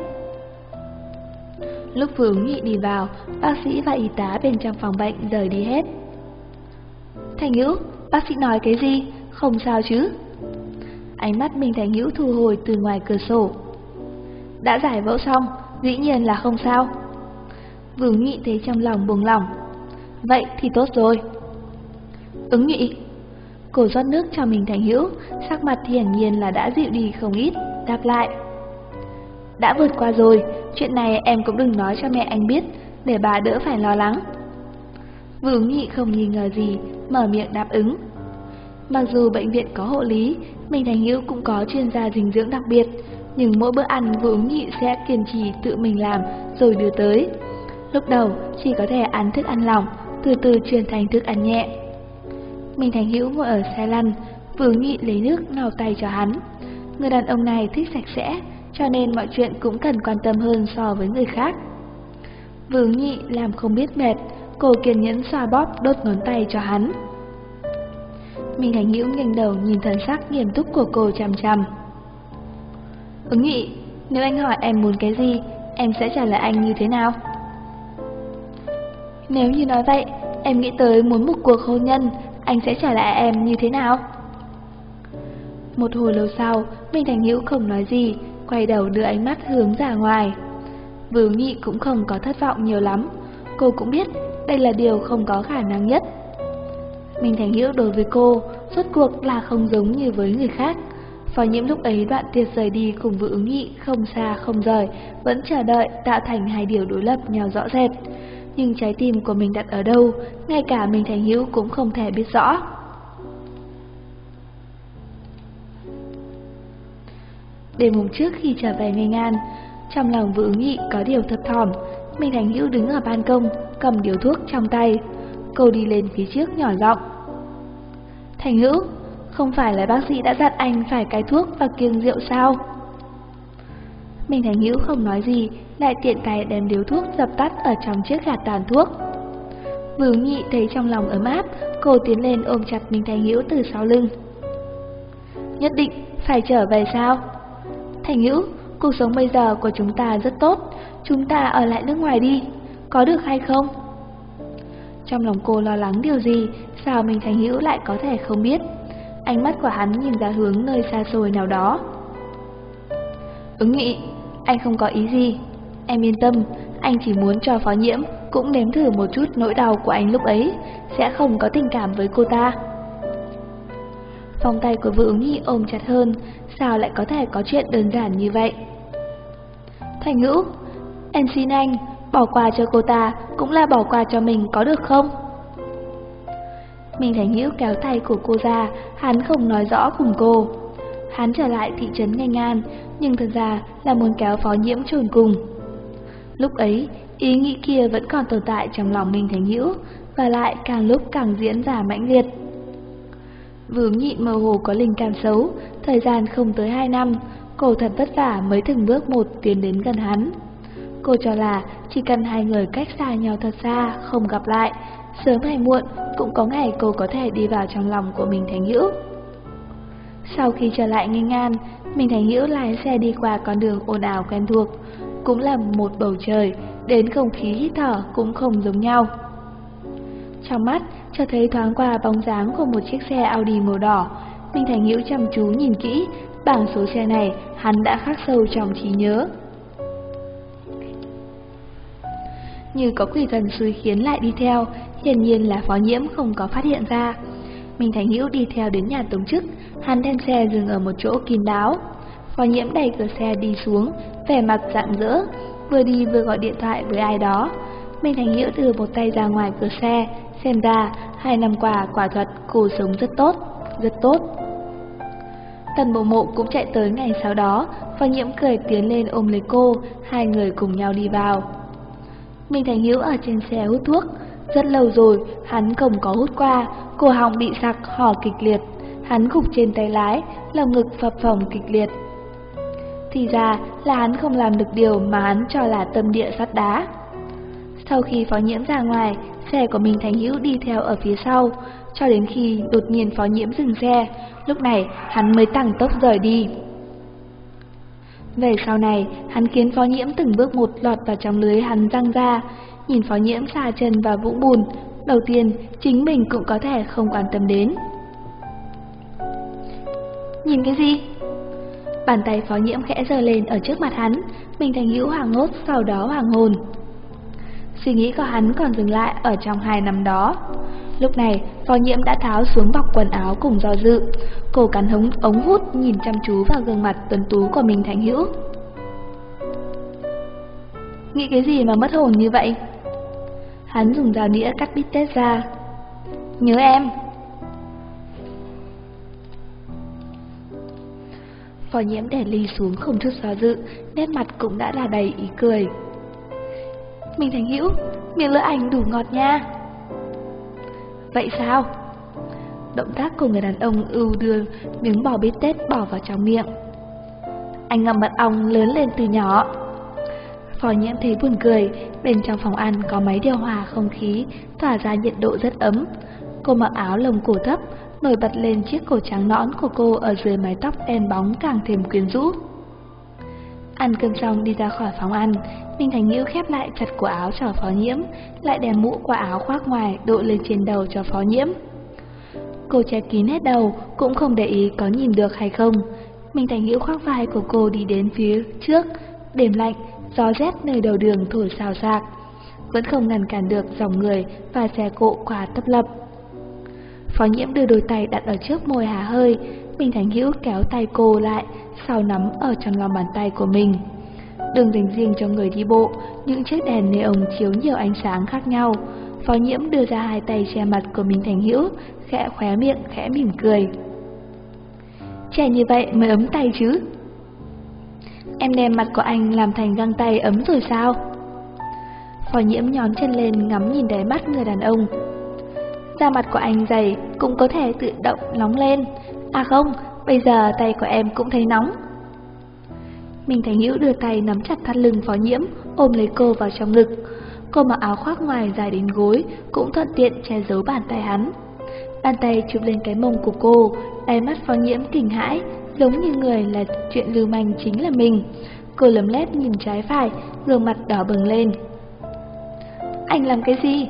Lúc Vương Nghị đi vào, bác sĩ và y tá bên trong phòng bệnh rời đi hết. Thành Ngữ, bác sĩ nói cái gì? Không sao chứ? Ánh mắt Minh Thành Ngữ thu hồi từ ngoài cửa sổ. Đã giải phẫu xong, dĩ nhiên là không sao. Vương Nghị thấy trong lòng buông lỏng. Vậy thì tốt rồi. Ứng Nghị. Cô rót nước cho Minh Thành Ngữ, sắc mặt hiển nhiên là đã dịu đi không ít, đáp lại. Đã vượt qua rồi, chuyện này em cũng đừng nói cho mẹ anh biết, để bà đỡ phải lo lắng. Vương Nghị không nghi ngờ gì, mở miệng đáp ứng. Mặc dù bệnh viện có hộ lý, Minh Thành Ngữ cũng có chuyên gia dinh dưỡng đặc biệt, nhưng mỗi bữa ăn Vương Nghị sẽ kiên trì tự mình làm rồi đưa tới. Lúc đầu chỉ có thể ăn thức ăn lỏng, từ từ chuyển thành thức ăn nhẹ. Minh Thành Ngữ ngồi ở xe lăn, Vương Nghị lấy nước lau tay cho hắn. Người đàn ông này thích sạch sẽ, cho nên mọi chuyện cũng cần quan tâm hơn so với người khác. Vương Nghị làm không biết mệt, cô kiên nhẫn xoa bóp đốt ngón tay cho hắn. Minh Thành Ngữ nghiêng đầu nhìn thần sắc nghiêm túc của cô chằm chằm. Ứng Nghị, nếu anh hỏi em muốn cái gì, em sẽ trả lời anh như thế nào? Nếu như nói vậy, em nghĩ tới muốn một cuộc hôn nhân, anh sẽ trả lại em như thế nào? Một hồi lâu sau, Minh Thành Hữu không nói gì, quay đầu đưa ánh mắt hướng ra ngoài. Vưu Nhị cũng không có thất vọng nhiều lắm, cô cũng biết đây là điều không có khả năng nhất. Minh Thành Hữu đối với cô, rốt cuộc là không giống như với người khác. Phó Nhiễm lúc ấy đoạn tiệc rời đi cùng Vưu Nhị không xa không rời, vẫn chờ đợi tạo thành hai điều đối lập nhau rõ rệt. Nhưng trái tim của mình đặt ở đâu, ngay cả Minh Thành Hữu cũng không thể biết rõ. Đêm hôm trước khi trở về Nghênh An, trong lòng Vưu Nhị có điều thấp thỏm. Minh Thành Hữu đứng ở ban công, cầm điếu thuốc trong tay. Cô đi lên phía trước nhỏ giọng: Thành Hữu, không phải là bác sĩ đã dặn anh phải cai thuốc và kiêng rượu sao? Minh Thành Hữu không nói gì, lại tiện tay đem điếu thuốc dập tắt ở trong chiếc gạt tàn thuốc. Vưu Nhị thấy trong lòng ấm áp, cô tiến lên ôm chặt Minh Thành Hữu từ sau lưng. Nhất định phải trở về sao? Thành Hữu, cuộc sống bây giờ của chúng ta rất tốt, chúng ta ở lại nước ngoài đi, có được hay không? Trong lòng cô lo lắng điều gì, sao Minh Thành Hữu lại có thể không biết? Ánh mắt của hắn nhìn ra hướng nơi xa xôi nào đó. Ứng Nghị, anh không có ý gì. Em yên tâm, anh chỉ muốn cho Phó Nhiễm cũng nếm thử một chút nỗi đau của anh lúc ấy, sẽ không có tình cảm với cô ta. Vòng tay của Vưu Nghị ôm chặt hơn, sao lại có thể có chuyện đơn giản như vậy? Thành Hữu, em xin anh, bỏ qua cho cô ta cũng là bỏ qua cho mình có được không? Minh Thành Hữu kéo tay của cô ra, hắn không nói rõ cùng cô. Hắn trở lại thị trấn Nghênh An, nhưng thật ra là muốn kéo Phó Nhiễm chôn cùng. Lúc ấy, ý nghĩ kia vẫn còn tồn tại trong lòng Minh Thành Hữu, và lại càng lúc càng diễn ra mãnh liệt. Vưu Nhị mơ hồ có linh cảm xấu, thời gian không tới 2 năm, cô thật vất vả mới từng bước một tiến đến gần hắn. Cô cho là chỉ cần hai người cách xa nhau thật xa, không gặp lại, sớm hay muộn cũng có ngày cô có thể đi vào trong lòng của Minh Thành Hữu. Sau khi trở lại Nghênh An, Minh Thành Hữu lái xe đi qua con đường ồn ào quen thuộc, cũng là một bầu trời, đến không khí hít thở cũng không giống nhau. Trong mắt cho thấy thoáng qua bóng dáng của một chiếc xe Audi màu đỏ. Minh Thành Hữu chăm chú nhìn kỹ, bảng số xe này hắn đã khắc sâu trong trí nhớ. Như có quỷ thần xui khiến lại đi theo, hiển nhiên là Phó Nhiễm không có phát hiện ra. Minh Thành Hữu đi theo đến nhà Tống Chức, hắn đem xe dừng ở một chỗ kín đáo. Phó Nhiễm đẩy cửa xe đi xuống, vẻ mặt rạng rỡ, vừa đi vừa gọi điện thoại với ai đó. Minh Thành Hữu đưa một tay ra ngoài cửa xe, xem ra 2 năm qua quả thật cô sống rất tốt, rất tốt. Tần Bộ Mộ cũng chạy tới ngày sau đó, Phó Nhiễm cười tiến lên ôm lấy cô, hai người cùng nhau đi vào. Minh Thành Hữu ở trên xe hút thuốc, rất lâu rồi hắn không có hút qua, cổ họng bị sặc hò kịch liệt, hắn gục trên tay lái, lồng ngực phập phồng kịch liệt. Thì ra là hắn không làm được điều mà hắn cho là tâm địa sắt đá. Sau khi Phó Nhiễm ra ngoài, xe của Minh Thành Hữu đi theo ở phía sau, cho đến khi đột nhiên Phó Nhiễm dừng xe, lúc này hắn mới tăng tốc rời đi. Về sau này, hắn khiến Phó Nhiễm từng bước một lọt vào trong lưới hắn răng ra, nhìn Phó Nhiễm xà chân vào vũng bùn, đầu tiên chính mình cũng có thể không quan tâm đến. Nhìn cái gì? Bàn tay Phó Nhiễm khẽ giơ lên ở trước mặt hắn, Minh Thành Hữu hoảng hốt sau đó hoàng hồn. Suy nghĩ của hắn còn dừng lại ở trong 2 năm đó. Lúc này, Phó Nhiễm đã tháo xuống bọc quần áo cùng do dự. Cô cắn ống hút nhìn chăm chú vào gương mặt tuấn tú của Minh Thành Hữu. Nghĩ cái gì mà mất hồn như vậy? Hắn dùng dao nĩa cắt bít tết ra. Nhớ em. Phó Nhiễm để ly xuống không chút do dự, nét mặt cũng đã là đầy ý cười. Minh Thành Hữu, miệng lưỡi anh đủ ngọt nha. Vậy sao? Động tác của người đàn ông ưu đưa miếng bò bít tết bỏ vào trong miệng. Anh ngậm mật ong lớn lên từ nhỏ. Phó Nhiễm thấy buồn cười, bên trong phòng ăn có máy điều hòa không khí, tỏa ra nhiệt độ rất ấm. Cô mặc áo lồng cổ thấp, nổi bật lên chiếc cổ trắng nõn của cô ở dưới mái tóc đen bóng càng thêm quyến rũ. Ăn cơm xong đi ra khỏi phòng ăn, Minh Thành Hữu khép lại chặt cổ áo cho Phó Nhiễm, lại đem mũ qua áo khoác ngoài đội lên trên đầu cho Phó Nhiễm. Cô che kín hết đầu, cũng không để ý có nhìn được hay không. Minh Thành Hữu khoác vai của cô đi đến phía trước. Đêm lạnh, gió rét nơi đầu đường thổi xào xạc, vẫn không ngăn cản được dòng người và xe cộ qua tấp lập. Phó Nhiễm đưa đôi tay đặt ở trước môi há hơi. Minh Thành Hữu kéo tay cô lại, sau nắm ở trong lòng bàn tay của mình. Đường dành riêng cho người đi bộ, những chiếc đèn neon chiếu nhiều ánh sáng khác nhau. Phó Nhiễm đưa ra hai tay che mặt của Minh Thành Hữu, khẽ khóe miệng khẽ mỉm cười. Che như vậy mới ấm tay chứ. Em đem mặt của anh làm thành găng tay ấm rồi sao? Phó Nhiễm nhón chân lên ngắm nhìn đáy mắt người đàn ông. Da mặt của anh dày cũng có thể tự động nóng lên. À không, bây giờ tay của em cũng thấy nóng. Minh Thành Hữu đưa tay nắm chặt thắt lưng Phó Nhiễm, ôm lấy cô vào trong ngực. Cô mặc áo khoác ngoài dài đến gối, cũng thuận tiện che giấu bàn tay hắn. Bàn tay chụp lên cái mông của cô, đáy mắt Phó Nhiễm kinh hãi, giống như người là chuyện lưu manh chính là mình. Cô lấm lét nhìn trái phải, gương mặt đỏ bừng lên. Anh làm cái gì?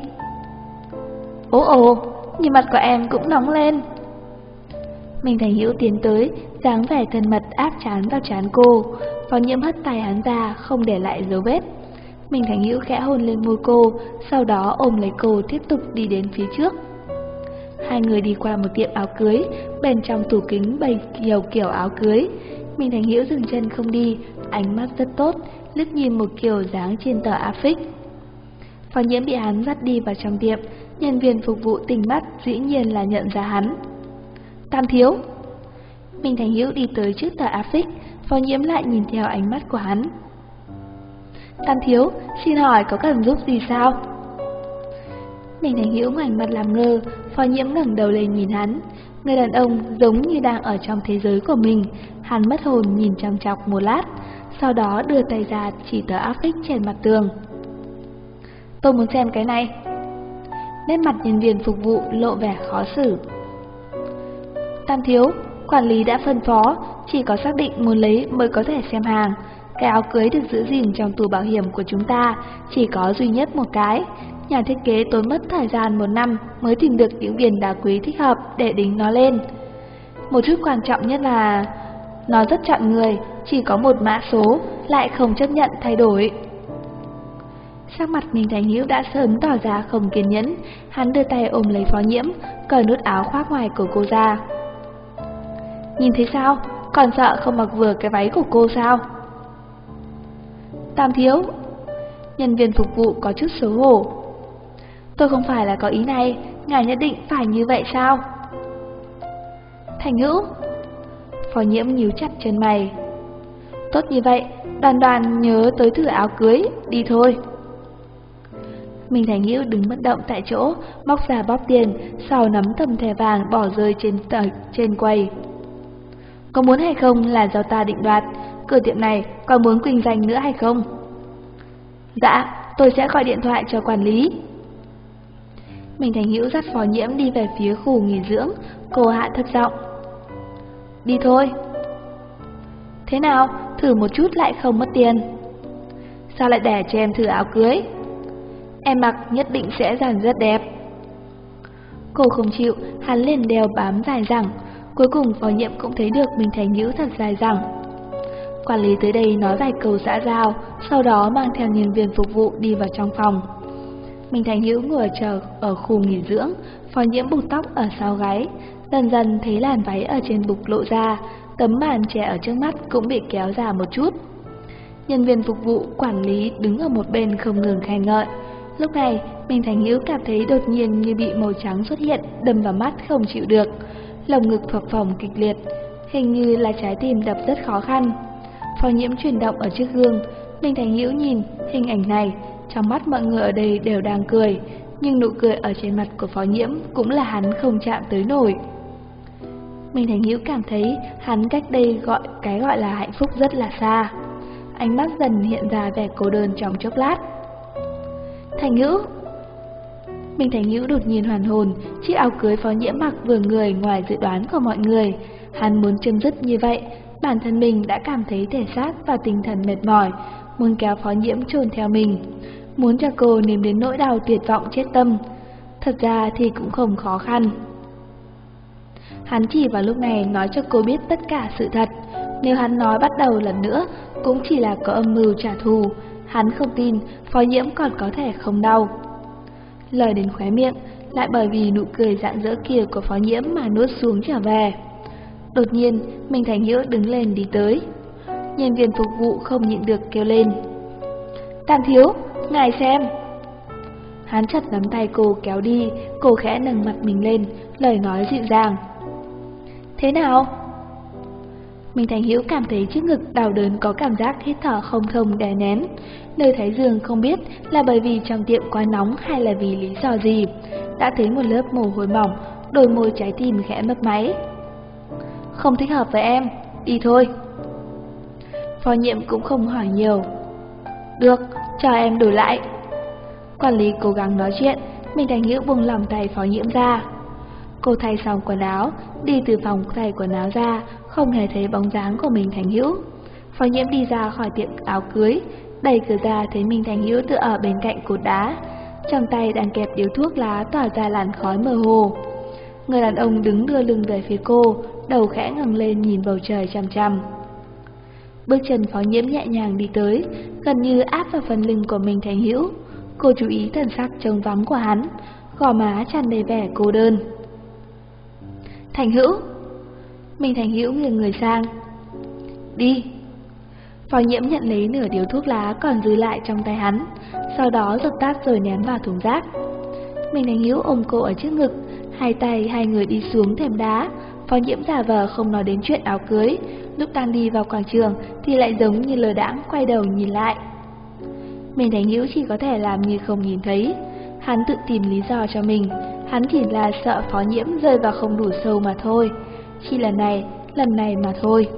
Ồ, nhìn mặt của em cũng nóng lên. Minh Thành Hữu tiến tới, dáng vẻ thân mật áp trán vào trán cô. Phó Nhiễm hất tay hắn ra, không để lại dấu vết. Minh Thành Hữu khẽ hôn lên môi cô, sau đó ôm lấy cô tiếp tục đi đến phía trước. Hai người đi qua một tiệm áo cưới, bên trong tủ kính bày nhiều kiểu áo cưới. Minh Thành Hữu dừng chân không đi, ánh mắt rất tốt, liếc nhìn một kiểu dáng trên tờ áp phích. Phó Nhiễm bị hắn dắt đi vào trong tiệm, nhân viên phục vụ tỉnh mắt dĩ nhiên là nhận ra hắn. Tam thiếu. Minh Thành Hữu đi tới trước tờ áp phích, Phó Nhiễm lại nhìn theo ánh mắt của hắn. Tam thiếu, xin hỏi có cần giúp gì sao? Minh Thành Hữu ngoảnh mặt làm ngơ. Phó Nhiễm ngẩng đầu lên nhìn hắn. Người đàn ông giống như đang ở trong thế giới của mình. Hắn mất hồn nhìn chằm chọc một lát, sau đó đưa tay ra chỉ tờ áp phích trên mặt tường. Tôi muốn xem cái này. Nét mặt nhân viên phục vụ lộ vẻ khó xử. Tam thiếu, quản lý đã phân phó, chỉ có xác định muốn lấy mới có thể xem hàng. Cái áo cưới được giữ gìn trong tủ bảo hiểm của chúng ta chỉ có duy nhất một cái. Nhà thiết kế tốn mất thời gian 1 năm mới tìm được những viên đá quý thích hợp để đính nó lên. Một chút quan trọng nhất là nó rất chọn người, chỉ có một mã số, lại không chấp nhận thay đổi. Sắc mặt Minh Thành Hữu đã sớm tỏ ra không kiên nhẫn. Hắn đưa tay ôm lấy Phó Nhiễm, cởi nút áo khoác ngoài của cô ra. Nhìn thấy sao? Còn sợ không mặc vừa cái váy của cô sao? Tam thiếu. Nhân viên phục vụ có chút xấu hổ. Tôi không phải là có ý này, ngài nhất định phải như vậy sao? Thành Hữu. Phó Nhiễm nhíu chặt chân mày. Tốt như vậy, Đoàn Đoàn nhớ tới thử áo cưới, đi thôi. Minh Thành Hữu đứng bất động tại chỗ, móc ra bóp tiền, sau nắm tầm thẻ vàng bỏ rơi trên quầy. Có muốn hay không là do ta định đoạt, cửa tiệm này còn muốn kinh doanh nữa hay không? Dạ, tôi sẽ gọi điện thoại cho quản lý. Minh Thành Hữu dắt Phó Nhiễm đi về phía khu nghỉ dưỡng, cô hạ thấp giọng. Đi thôi. Thế nào, thử một chút lại không mất tiền. Sao lại để cho em thử áo cưới? Em mặc nhất định sẽ dàn rất đẹp. Cô không chịu, hắn liền đeo bám dài dẳng. Cuối cùng Phó Nhiễm cũng thấy được Minh Thành Hữu thật dài dẳng. Quản lý tới đây nói vài câu xã giao, sau đó mang theo nhân viên phục vụ đi vào trong phòng. Minh Thành Hữu ngồi chờ ở khu nghỉ dưỡng, Phó Nhiễm buộc tóc ở sau gáy. Dần dần thấy làn váy ở trên bục lộ ra, tấm màn che ở trước mắt cũng bị kéo ra một chút. Nhân viên phục vụ, quản lý đứng ở một bên không ngừng khen ngợi. Lúc này, Minh Thành Hữu cảm thấy đột nhiên như bị màu trắng xuất hiện, đâm vào mắt không chịu được. Lồng ngực phập phồng kịch liệt, hình như là trái tim đập rất khó khăn. Phó Nhiễm chuyển động ở trước gương, Minh Thành Hữu nhìn hình ảnh này, trong mắt mọi người ở đây đều đang cười, nhưng nụ cười ở trên mặt của Phó Nhiễm cũng là hắn không chạm tới nổi. Minh Thành Hữu cảm thấy hắn cách đây gọi là hạnh phúc rất là xa. Ánh mắt dần hiện ra vẻ cô đơn trong chốc lát. Thành Hữu. Minh Thành Hữu đột nhiên hoàn hồn, chiếc áo cưới Phó Nhiễm mặc vừa người ngoài dự đoán của mọi người. Hắn muốn chấm dứt như vậy, bản thân mình đã cảm thấy thể xác và tinh thần mệt mỏi, muốn kéo Phó Nhiễm chôn theo mình, muốn cho cô nếm đến nỗi đau tuyệt vọng chết tâm. Thật ra thì cũng không khó khăn. Hắn chỉ vào lúc này nói cho cô biết tất cả sự thật. Nếu hắn nói bắt đầu lần nữa, cũng chỉ là có âm mưu trả thù. Hắn không tin Phó Nhiễm còn có thể không đau. Lời đến khóe miệng, lại bởi vì nụ cười rạng rỡ kia của Phó Nhiễm mà nuốt xuống trở về. Đột nhiên, Minh Thành Hữu đứng lên đi tới. Nhân viên phục vụ không nhịn được kêu lên: Tam thiếu, ngài xem. Hắn chặt nắm tay cô kéo đi, cô khẽ nâng mặt mình lên, lời nói dịu dàng: Thế nào? Minh Thành Hữu cảm thấy trước ngực đau đớn, có cảm giác hít thở không thông đè nén. Nơi thái dương không biết là bởi vì trong tiệm quá nóng hay là vì lý do gì, đã thấy một lớp mồ hôi mỏng, đôi môi trái tim khẽ mấp máy. Không thích hợp với em, đi thôi. Phó Nhiễm cũng không hỏi nhiều. Được, cho em đổi lại. Quản lý cố gắng nói chuyện, Minh Thành Hữu buông lòng tay Phó Nhiễm ra. Cô thay xong quần áo, đi từ phòng thay quần áo ra, không hề thấy bóng dáng của Minh Thành Hữu. Phó Nhiễm đi ra khỏi tiệm áo cưới, đẩy cửa ra thấy Minh Thành Hữu tựa ở bên cạnh cột đá, trong tay đang kẹp điếu thuốc lá tỏa ra làn khói mơ hồ. Người đàn ông đứng đưa lưng về phía cô, đầu khẽ ngẩng lên nhìn bầu trời chằm chằm. Bước chân Phó Nhiễm nhẹ nhàng đi tới, gần như áp vào phần lưng của Minh Thành Hữu. Cô chú ý thần sắc trống vắng của hắn, gò má tràn đầy vẻ cô đơn. Thành Hữu. Minh Thành Hữu nghiêng người sang. Đi. Phó Nhiễm nhận lấy nửa điếu thuốc lá còn dư lại trong tay hắn, sau đó dập tắt rồi ném vào thùng rác. Minh Thành Hữu ôm cô ở trước ngực, hai tay hai người đi xuống thềm đá. Phó Nhiễm giả vờ không nói đến chuyện áo cưới, lúc đang đi vào quảng trường thì lại giống như lờ đãng quay đầu nhìn lại. Minh Thành Hữu chỉ có thể làm như không nhìn thấy. Hắn tự tìm lý do cho mình, hắn chỉ là sợ Phó Nhiễm rơi vào không đủ sâu mà thôi. Chỉ lần này mà thôi.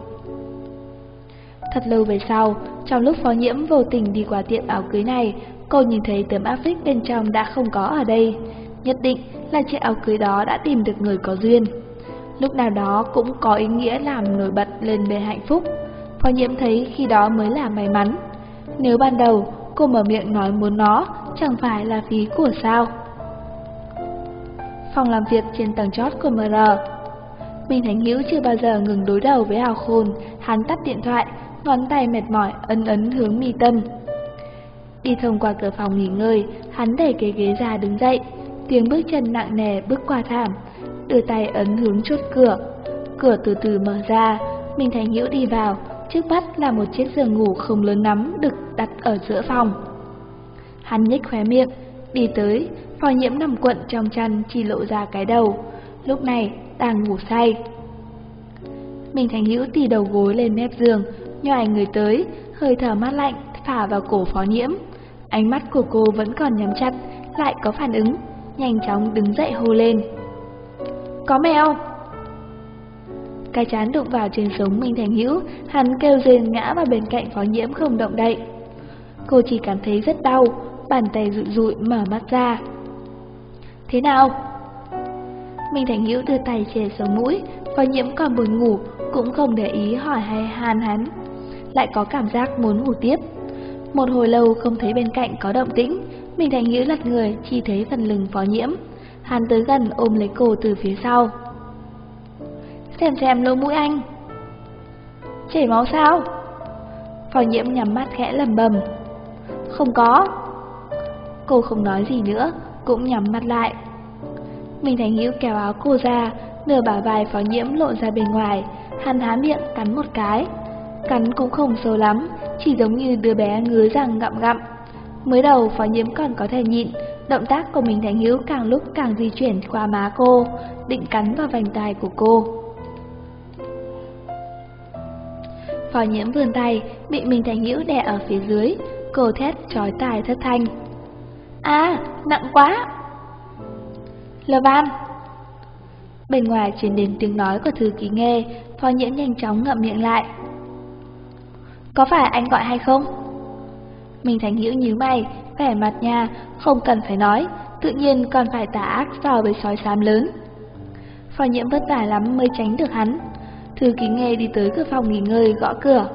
Thật lâu về sau, trong lúc Phó Nhiễm vô tình đi qua tiệm áo cưới này, cô nhìn thấy tấm áp phích bên trong đã không có ở đây. Nhất định là chiếc áo cưới đó đã tìm được người có duyên. Lúc nào đó cũng có ý nghĩa làm nổi bật lên bề hạnh phúc. Phó Nhiễm thấy khi đó mới là may mắn. Nếu ban đầu cô mở miệng nói muốn nó, chẳng phải là phí của sao? Phòng làm việc trên tầng chót của MR. Minh Thành Hữu chưa bao giờ ngừng đối đầu với Hào Khôn. Hắn tắt điện thoại, ngón tay mệt mỏi ấn hướng mi tâm. Đi thông qua cửa phòng nghỉ ngơi, hắn đẩy cái ghế ra đứng dậy. Tiếng bước chân nặng nề bước qua thảm, đưa tay ấn hướng chốt cửa. Cửa từ từ mở ra, Minh Thành Hữu đi vào. Trước mắt là một chiếc giường ngủ không lớn lắm được đặt ở giữa phòng. Hắn nhếch khóe miệng, đi tới. Phó Nhiễm nằm cuộn trong chăn, chỉ lộ ra cái đầu, lúc này đang ngủ say. Minh Thành Hữu tì đầu gối lên mép giường, nhoài người tới, hơi thở mát lạnh phả vào cổ Phó Nhiễm. Ánh mắt của cô vẫn còn nhắm chặt, lại có phản ứng, nhanh chóng đứng dậy hô lên. Có mèo! Cái trán đụng vào trên sống Minh Thành Hữu, hắn kêu rên ngã vào bên cạnh Phó Nhiễm không động đậy. Cô chỉ cảm thấy rất đau, bàn tay rụi rụi mở mắt ra. Thế nào? Minh Thành Hữu đưa tay che sống mũi. Phó Nhiễm còn buồn ngủ, cũng không để ý hỏi hay han hắn, lại có cảm giác muốn ngủ tiếp. Một hồi lâu không thấy bên cạnh có động tĩnh, Minh Thành Hữu lật người, chỉ thấy phần lưng Phó Nhiễm. Hắn tới gần ôm lấy cô từ phía sau. Xem lỗ mũi anh. Chảy máu sao? Phó Nhiễm nhắm mắt khẽ lẩm bẩm. Không có. Cô không nói gì nữa, cũng nhắm mắt lại. Minh Thành Hữu kéo áo cô ra, nửa bả vai Phó Nhiễm lộ ra bên ngoài. Hắn há miệng cắn một cái. Cắn cũng không sâu lắm, chỉ giống như đứa bé ngứa răng gặm gặm. Mới đầu Phó Nhiễm còn có thể nhịn, động tác của Minh Thành Hữu càng lúc càng di chuyển qua má cô, định cắn vào vành tai của cô. Phó Nhiễm vươn tay, bị Minh Thành Hữu đè ở phía dưới, cô thét chói tai thất thanh. À, nặng quá! Lơ Van! Bên ngoài truyền đến tiếng nói của thư ký Nghê. Phó Nhiễm nhanh chóng ngậm miệng lại. Có phải anh gọi hay không? Minh Thành Hữu nhíu mày, vẻ mặt nha, không cần phải nói, tự nhiên còn phải tà ác so với sói xám lớn. Phó Nhiễm vất vả lắm mới tránh được hắn. Thư ký Nghê đi tới cửa phòng nghỉ ngơi gõ cửa.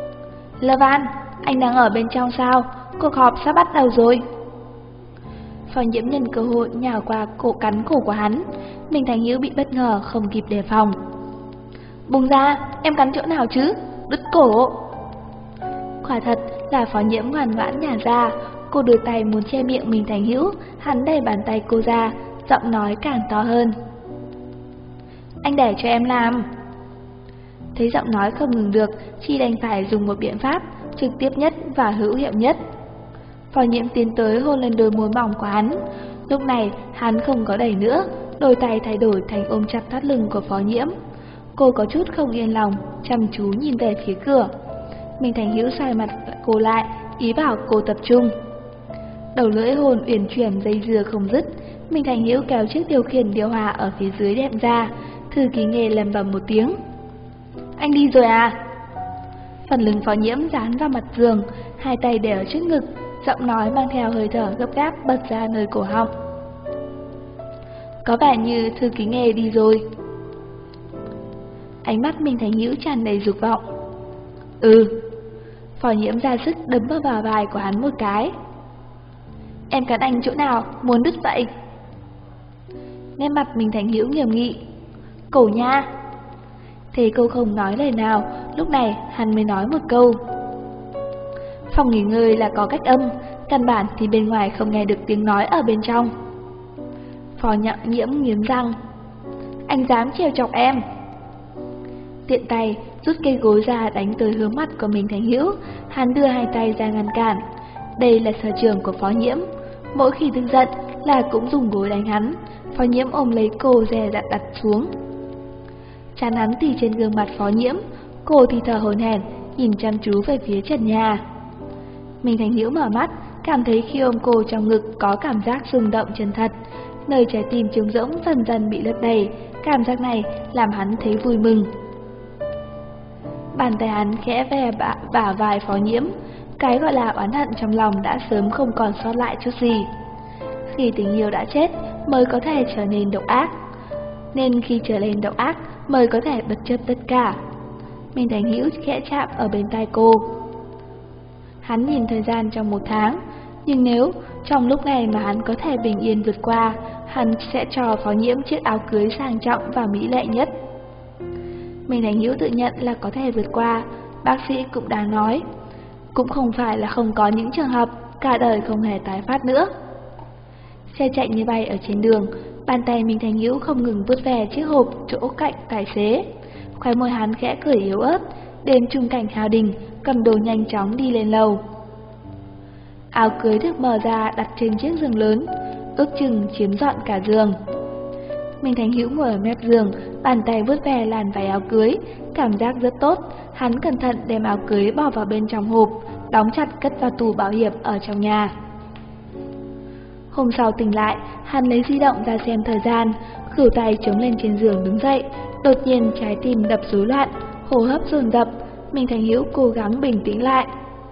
Lơ Van, anh đang ở bên trong sao? Cuộc họp sắp bắt đầu rồi. Phó Nhiễm nhân cơ hội nhào qua cắn cổ của hắn. Minh Thành Hữu bị bất ngờ không kịp đề phòng. Buông ra, em cắn chỗ nào chứ? Đứt cổ. Quả thật là Phó Nhiễm ngoan ngoãn nhả ra. Cô đưa tay muốn che miệng Minh Thành Hữu, hắn đẩy bàn tay cô ra, giọng nói càng to hơn. Anh để cho em làm. Thấy giọng nói không ngừng được, Chi đành phải dùng một biện pháp trực tiếp nhất và hữu hiệu nhất. Phó Nhiễm tiến tới hôn lên đôi môi mỏng của hắn. Lúc này hắn không có đẩy nữa, đôi tay thay đổi thành ôm chặt thắt lưng của Phó Nhiễm. Cô có chút không yên lòng, chăm chú nhìn về phía cửa. Minh Thành Hữu xoay mặt cô lại, ý bảo cô tập trung. Đầu lưỡi hồn uyển chuyển dây dưa không dứt. Minh Thành Hữu kéo chiếc điều khiển điều hòa ở phía dưới đệm ra. Thư ký nghề lầm bầm một tiếng. Anh đi rồi à? Phần lưng Phó Nhiễm dán vào mặt giường, hai tay để ở trước ngực, giọng nói mang theo hơi thở gấp gáp bật ra nơi cổ họng. Có vẻ như thư ký nghề đi rồi. Ánh mắt Minh Thành Hữu tràn đầy dục vọng. Phó Nhiễm ra sức đấm vào vai của hắn một cái. Em cắn anh chỗ nào, muốn đứt vậy? Nét mặt Minh Thành Hữu nghiêm nghị. Cổ nha. Thế cô không nói lời nào, lúc này hắn mới nói một câu. Phòng nghỉ ngơi là có cách âm, căn bản thì bên ngoài không nghe được tiếng nói ở bên trong. Phó Nhiễm nghiến răng. Anh dám trêu chọc em? Tiện tay rút cây gối ra đánh tới hướng mặt của Minh Thành Hữu, hắn đưa hai tay ra ngăn cản. Đây là sở trường của Phó Nhiễm, mỗi khi tức giận là cũng dùng gối đánh hắn. Phó Nhiễm ôm lấy cô dè dặt đặt xuống. Trán hắn tì trên gương mặt Phó Nhiễm, cô thì thở hổn hển nhìn chăm chú về phía trần nhà. Minh Thành Hữu mở mắt, cảm thấy khi ôm cô trong ngực có cảm giác rung động chân thật, nơi trái tim trống rỗng dần dần bị lấp đầy. Cảm giác này làm hắn thấy vui mừng. Bàn tay hắn khẽ ve bả vai Phó Nhiễm, cái gọi là oán hận trong lòng đã sớm không còn sót lại chút gì. Khi tình yêu đã chết mới có thể trở nên độc ác, nên khi trở nên độc ác mới có thể bất chấp tất cả. Minh Thành Hữu khẽ chạm ở bên tai cô. Hắn nhìn thời gian trong 1 tháng, nhưng nếu trong lúc này mà hắn có thể bình yên vượt qua, hắn sẽ cho Phó Nhiễm chiếc áo cưới sang trọng và mỹ lệ nhất. Minh Thành Hữu tự nhận là có thể vượt qua, bác sĩ cũng đã nói. Cũng không phải là không có những trường hợp cả đời không hề tái phát nữa. Xe chạy như bay ở trên đường, bàn tay Minh Thành Hữu không ngừng vuốt về chiếc hộp chỗ cạnh tài xế. Khóe môi hắn khẽ cười yếu ớt, đến trung cảnh Hào Đình, cầm đồ nhanh chóng đi lên lầu. Áo cưới được mở ra đặt trên chiếc giường lớn, ước chừng chiếm trọn cả giường. Minh Thành Hữu ngồi ở mép giường, bàn tay vuốt về làn váy áo cưới, cảm giác rất tốt. Hắn cẩn thận đem áo cưới bỏ vào bên trong hộp, đóng chặt cất vào tủ bảo hiểm ở trong nhà. Hôm sau tỉnh lại, hắn lấy di động ra xem thời gian, khuỷu tay chống lên trên giường đứng dậy, đột nhiên trái tim đập rối loạn, hô hấp dồn dập. Minh Thành Hữu cố gắng bình tĩnh lại.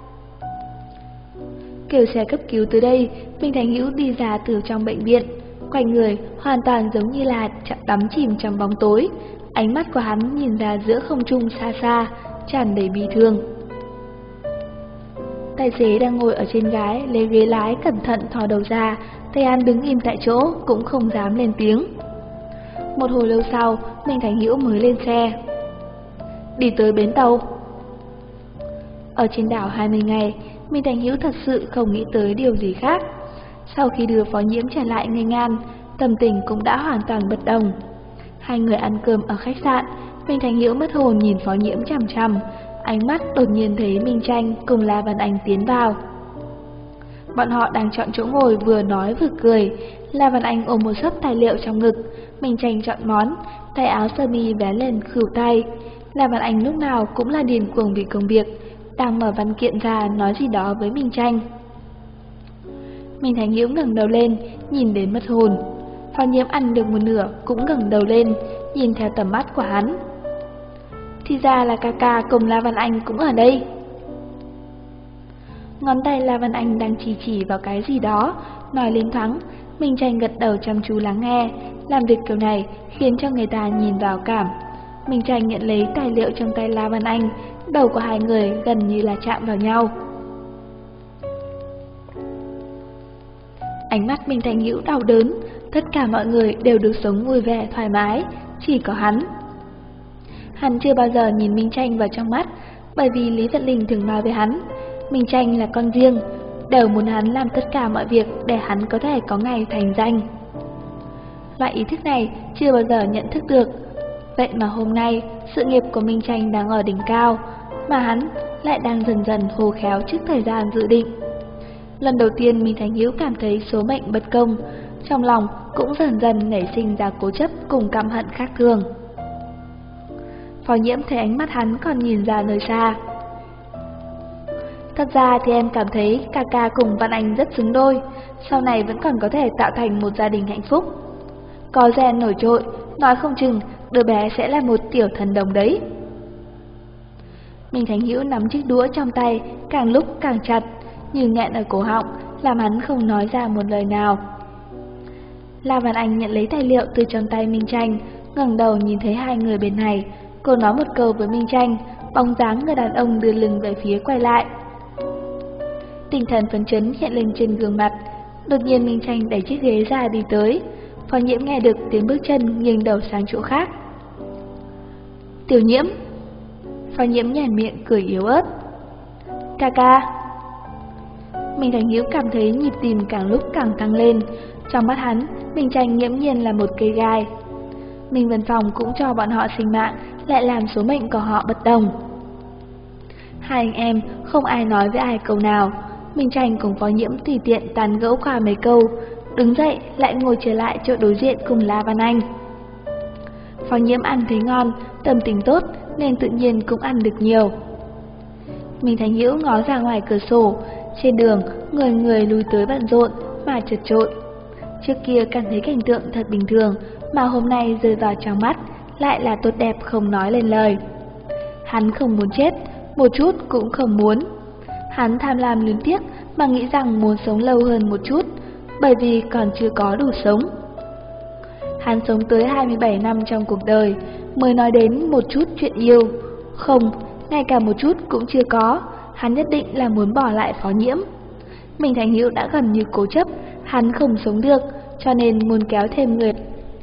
Kêu xe cấp cứu tới đây, Minh Thành Hữu đi ra từ trong bệnh viện, quanh người hoàn toàn giống như là đắm chìm trong bóng tối. Ánh mắt của hắn nhìn ra giữa không trung xa xa, tràn đầy bi thương. Tài xế đang ngồi ở trên lấy ghế lái cẩn thận thò đầu ra, thấy hắn đứng im tại chỗ cũng không dám lên tiếng. Một hồi lâu sau, Minh Thành Hữu mới lên xe. Đi tới bến tàu. Ở trên đảo 20 ngày, Minh Thành Hữu thật sự không nghĩ tới điều gì khác. Sau khi đưa Phó Nhiễm trở lại nghênh ngang, tâm tình cũng đã hoàn toàn bất đồng. Hai người ăn cơm ở khách sạn, Minh Thành Hữu mất hồn nhìn Phó Nhiễm chằm chằm, ánh mắt đột nhiên thấy Minh Tranh cùng La Văn Anh tiến vào. Bọn họ đang chọn chỗ ngồi vừa nói vừa cười. La Văn Anh ôm một xấp tài liệu trong ngực, Minh Tranh chọn món, tay áo sơ mi vén lên khuỷu tay. La Văn Anh lúc nào cũng là điên cuồng vì công việc, đang mở văn kiện ra nói gì đó với Minh Tranh. Minh Thành Hữu ngẩng đầu lên, nhìn đến mất hồn. Phó Nhiễm ăn được một nửa cũng ngẩng đầu lên, nhìn theo tầm mắt của hắn. Thì ra là ca ca cùng La Văn Anh cũng ở đây. Ngón tay La Văn Anh đang chỉ vào cái gì đó, nói lên thoáng. Minh Tranh gật đầu chăm chú lắng nghe. Làm việc kiểu này khiến cho người ta nhìn vào cảm. Minh Tranh nhận lấy tài liệu trong tay La Văn Anh, đầu của hai người gần như là chạm vào nhau. Ánh mắt Minh Thành Hữu đau đớn, tất cả mọi người đều được sống vui vẻ thoải mái, chỉ có hắn. Hắn chưa bao giờ nhìn Minh Tranh vào trong mắt, bởi vì Lý Vận Linh thường nói với hắn, Minh Tranh là con riêng, đều muốn hắn làm tất cả mọi việc để hắn có thể có ngày thành danh. Loại ý thức này chưa bao giờ nhận thức được, vậy mà hôm nay sự nghiệp của Minh Tranh đang ở đỉnh cao, mà hắn lại đang dần dần khô khéo trước thời gian dự định. Lần đầu tiên Minh Thành Hữu cảm thấy số mệnh bất công, trong lòng cũng dần dần nảy sinh ra cố chấp cùng căm hận khác thường. Phó Nhiễm thấy ánh mắt hắn còn nhìn ra nơi xa. Thật ra thì em cảm thấy ca ca cùng Văn Anh rất xứng đôi, sau này vẫn còn có thể tạo thành một gia đình hạnh phúc. Có gen nổi trội, nói không chừng đứa bé sẽ là một tiểu thần đồng đấy. Minh Thành Hữu nắm chiếc đũa trong tay càng lúc càng chặt, như nghẹn ở cổ họng, làm hắn không nói ra một lời nào. La Văn Anh nhận lấy tài liệu từ trong tay Minh Tranh, ngẩng đầu nhìn thấy hai người bên này, cô nói một câu với Minh Tranh, bóng dáng người đàn ông đưa lưng về phía quay lại. Tinh thần phấn chấn hiện lên trên gương mặt, đột nhiên Minh Tranh đẩy chiếc ghế ra đi tới. Phó Nhiễm nghe được tiếng bước chân nghiêng đầu sang chỗ khác. Tiểu Nhiễm. Phó Nhiễm nhoẻn miệng cười yếu ớt. Ca ca. Minh Thành Hữu cảm thấy nhịp tim càng lúc càng tăng lên, trong mắt hắn, Minh Tranh nghiễm nhiên là một cây gai. Minh Vân Phong cũng cho bọn họ sinh mạng, lại làm số mệnh của họ bất đồng. Hai anh em không ai nói với ai câu nào, Minh Tranh cùng Phó Nhiễm tùy tiện tán gẫu qua mấy câu, đứng dậy lại ngồi trở lại chỗ đối diện cùng La Văn Anh. Phó Nhiễm ăn thấy ngon, tâm tình tốt nên tự nhiên cũng ăn được nhiều. Minh Thành Hữu ngó ra ngoài cửa sổ, trên đường người người lui tới bận rộn mà chật chội. Trước kia cảm thấy cảnh tượng thật bình thường, mà hôm nay rơi vào trong mắt lại là tốt đẹp không nói lên lời. Hắn không muốn chết, một chút cũng không muốn. Hắn tham lam luyến tiếc mà nghĩ rằng muốn sống lâu hơn một chút, bởi vì còn chưa có đủ sống. Hắn sống tới 27 năm trong cuộc đời, mới nói đến một chút chuyện yêu. Không, ngay cả một chút cũng chưa có, hắn nhất định là muốn bỏ lại Phó Nhiễm. Minh Thành Hữu đã gần như cố chấp, hắn không sống được, cho nên muốn kéo thêm người.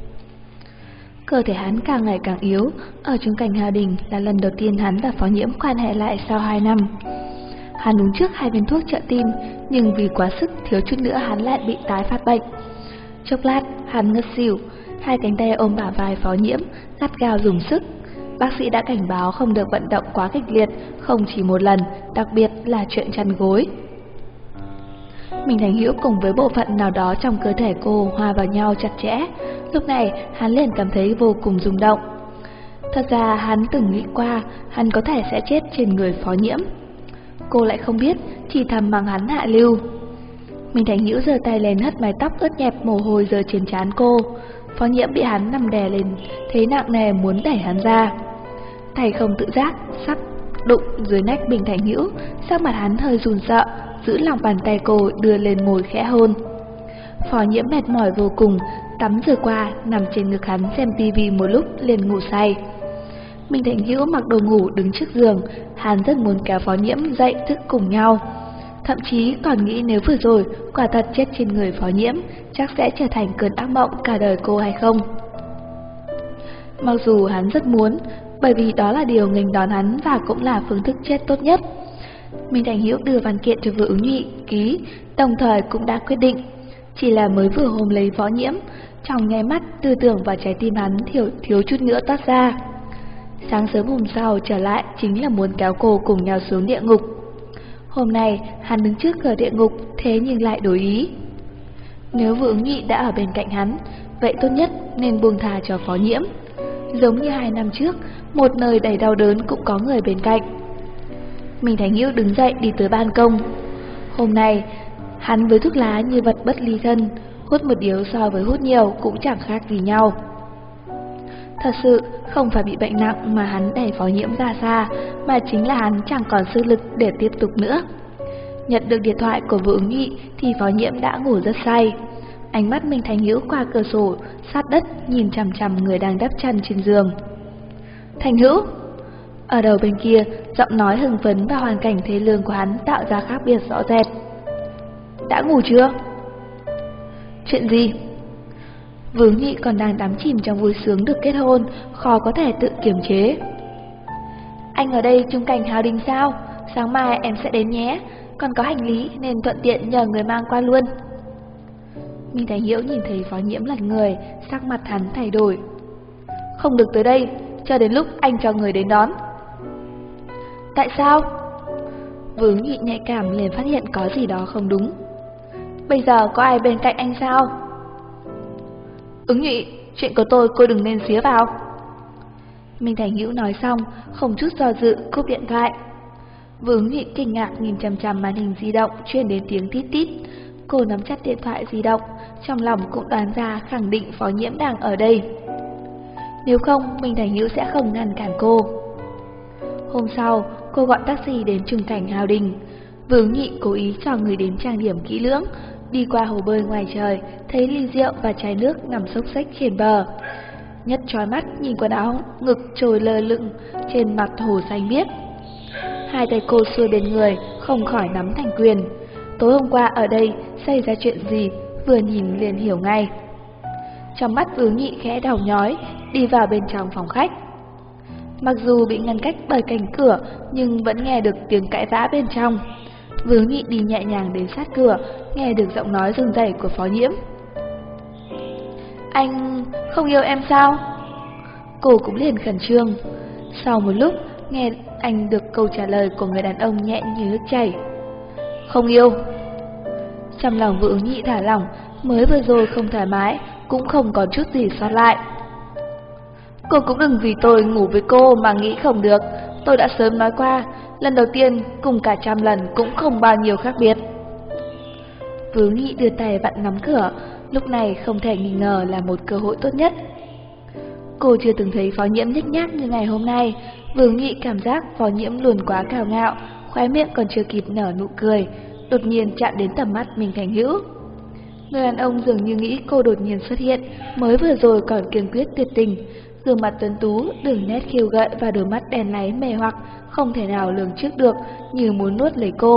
Cơ thể hắn càng ngày càng yếu, ở chung cảnh Hà Đình là lần đầu tiên hắn và Phó Nhiễm quan hệ lại sau 2 năm. Hắn uống trước 2 viên thuốc trợ tim, nhưng vì quá sức thiếu chút nữa hắn lại bị tái phát bệnh. Chốc lát, hắn ngất xỉu, hai cánh tay ôm bả vai Phó Nhiễm, gắt gao dùng sức. Bác sĩ đã cảnh báo không được vận động quá kịch liệt, không chỉ một lần, đặc biệt là chuyện chăn gối. Minh Thành Hữu cùng với bộ phận nào đó trong cơ thể cô hòa vào nhau chặt chẽ, lúc này hắn liền cảm thấy vô cùng rung động. Thật ra hắn từng nghĩ qua hắn có thể sẽ chết trên người Phó Nhiễm. Cô lại không biết, chỉ thầm mắng hắn hạ lưu. Minh Thành Hữu giơ tay lên hất mái tóc ướt nhẹp mồ hôi rơi trên trán cô. Phó Nhiễm bị hắn nằm đè lên, thấy nặng nề muốn đẩy hắn ra. Tay không tự giác sắp đụng dưới nách Minh Thành Hữu, sắc mặt hắn hơi run sợ, giữ lòng bàn tay cô đưa lên môi khẽ hôn. Phó Nhiễm mệt mỏi vô cùng, tắm rửa qua nằm trên ngực hắn xem tivi một lúc liền ngủ say. Minh Thành Hữu mặc đồ ngủ đứng trước giường, hắn rất muốn kéo Phó Nhiễm dậy thức cùng nhau. Thậm chí còn nghĩ nếu vừa rồi quả thật chết trên người Phó Nhiễm, chắc sẽ trở thành cơn ác mộng cả đời cô hay không. Mặc dù hắn rất muốn, bởi vì đó là điều nghênh đón hắn và cũng là phương thức chết tốt nhất. Minh Thành Hữu đưa văn kiện cho Vừa Ứng Nhụy ký, đồng thời cũng đã quyết định. Chỉ là mới vừa hôm lấy Phó Nhiễm, trong nháy mắt tư tưởng và trái tim hắn thiếu chút nữa toát ra. Sáng sớm hôm sau trở lại chính là muốn kéo cô cùng nhau xuống địa ngục. Hôm nay hắn đứng trước cửa địa ngục, thế nhưng lại đổi ý. Nếu Vừa Ứng Nhụy đã ở bên cạnh hắn, vậy tốt nhất nên buông thà cho Phó Nhiễm. Giống như 2 năm trước, một nơi đầy đau đớn cũng có người bên cạnh. Minh Thành Hữu đứng dậy đi tới ban công. Hôm nay, hắn với thuốc lá như vật bất ly thân, hút một điếu so với hút nhiều cũng chẳng khác gì nhau. Thật sự không phải bị bệnh nặng mà hắn đẩy Phó Nhiễm ra xa, mà chính là hắn chẳng còn sức lực để tiếp tục nữa. Nhận được điện thoại của Vừa Ứng Nhụy thì Phó Nhiễm đã ngủ rất say. Ánh mắt Minh Thành Hữu qua cửa sổ sát đất nhìn chằm chằm người đang đắp chăn trên giường. Thành Hữu! Ở đầu bên kia, giọng nói hưng phấn và hoàn cảnh thế lương của hắn tạo ra khác biệt rõ rệt. Đã ngủ chưa? Chuyện gì? Vướng Nhị còn đang đắm chìm trong vui sướng được kết hôn, khó có thể tự kiềm chế. Anh ở đây chung cảnh Hào Đình sao? Sáng mai em sẽ đến nhé, còn có hành lý nên thuận tiện nhờ người mang qua luôn. Minh Thành Hiễu nhìn thấy Phó Nhiễm lật người, sắc mặt hắn thay đổi. Không được tới đây, cho đến lúc anh cho người đến đón. Tại sao? Vướng Nhị nhạy cảm liền phát hiện có gì đó không đúng. Bây giờ có ai bên cạnh anh sao? Ứng Nhị, chuyện của tôi cô đừng nên xía vào. Minh Thành Hữu nói xong, không chút do dự cúp điện thoại. Vướng Nhị kinh ngạc nhìn chằm chằm màn hình di động truyền đến tiếng tít tít. Cô nắm chặt điện thoại di động, trong lòng cũng đoán ra khẳng định Phó Nhiễm đang ở đây. Nếu không, Minh Thành Hữu sẽ không ngăn cản cô. Hôm sau, cô gọi taxi đến chung cảnh Hào Đình. Vướng Nhị cố ý cho người đến trang điểm kỹ lưỡng, đi qua hồ bơi ngoài trời, thấy ly rượu và chai nước nằm xốc xếch trên bờ. Nhất chói mắt nhìn quần áo ngực trồi lơ lửng trên mặt hồ xanh biếc. Hai tay cô xuôi bên người, không khỏi nắm thành quyền. Tối hôm qua ở đây xảy ra chuyện gì, vừa nhìn liền hiểu ngay. Trong mắt Vướng Nhị khẽ đau nhói, đi vào bên trong phòng khách. Mặc dù bị ngăn cách bởi cánh cửa, nhưng vẫn nghe được tiếng cãi vã bên trong. Vướng Nhị đi nhẹ nhàng đến sát cửa, nghe được giọng nói run rẩy của Phó Nhiễm. Anh không yêu em sao? Cô cũng liền khẩn trương. Sau một lúc, nghe anh được câu trả lời của người đàn ông nhẹ như nước chảy. Không yêu. Trong lòng Vướng Nhị thả lỏng, mới vừa rồi không thoải mái, cũng không còn chút gì sót lại. Cô cũng đừng vì tôi ngủ với cô mà nghĩ không được. Tôi đã sớm nói qua, lần đầu tiên cùng cả 100 lần cũng không bao nhiêu khác biệt. Vướng Nhị đưa tay vặn nắm cửa, lúc này không thể nghi ngờ là một cơ hội tốt nhất. Cô chưa từng thấy Phó Nhiễm nhếch nhác như ngày hôm nay. Vướng Nhị cảm giác Phó Nhiễm luôn quá cao ngạo, khóe miệng còn chưa kịp nở nụ cười, đột nhiên chạm đến tầm mắt Minh Thành Hữu. Người đàn ông dường như nghĩ cô đột nhiên xuất hiện, mới vừa rồi còn kiên quyết tuyệt tình. Gương mặt tuấn tú, đường nét khiêu gợi và đôi mắt đen láy mê hoặc, không thể nào lường trước được, như muốn nuốt lấy cô.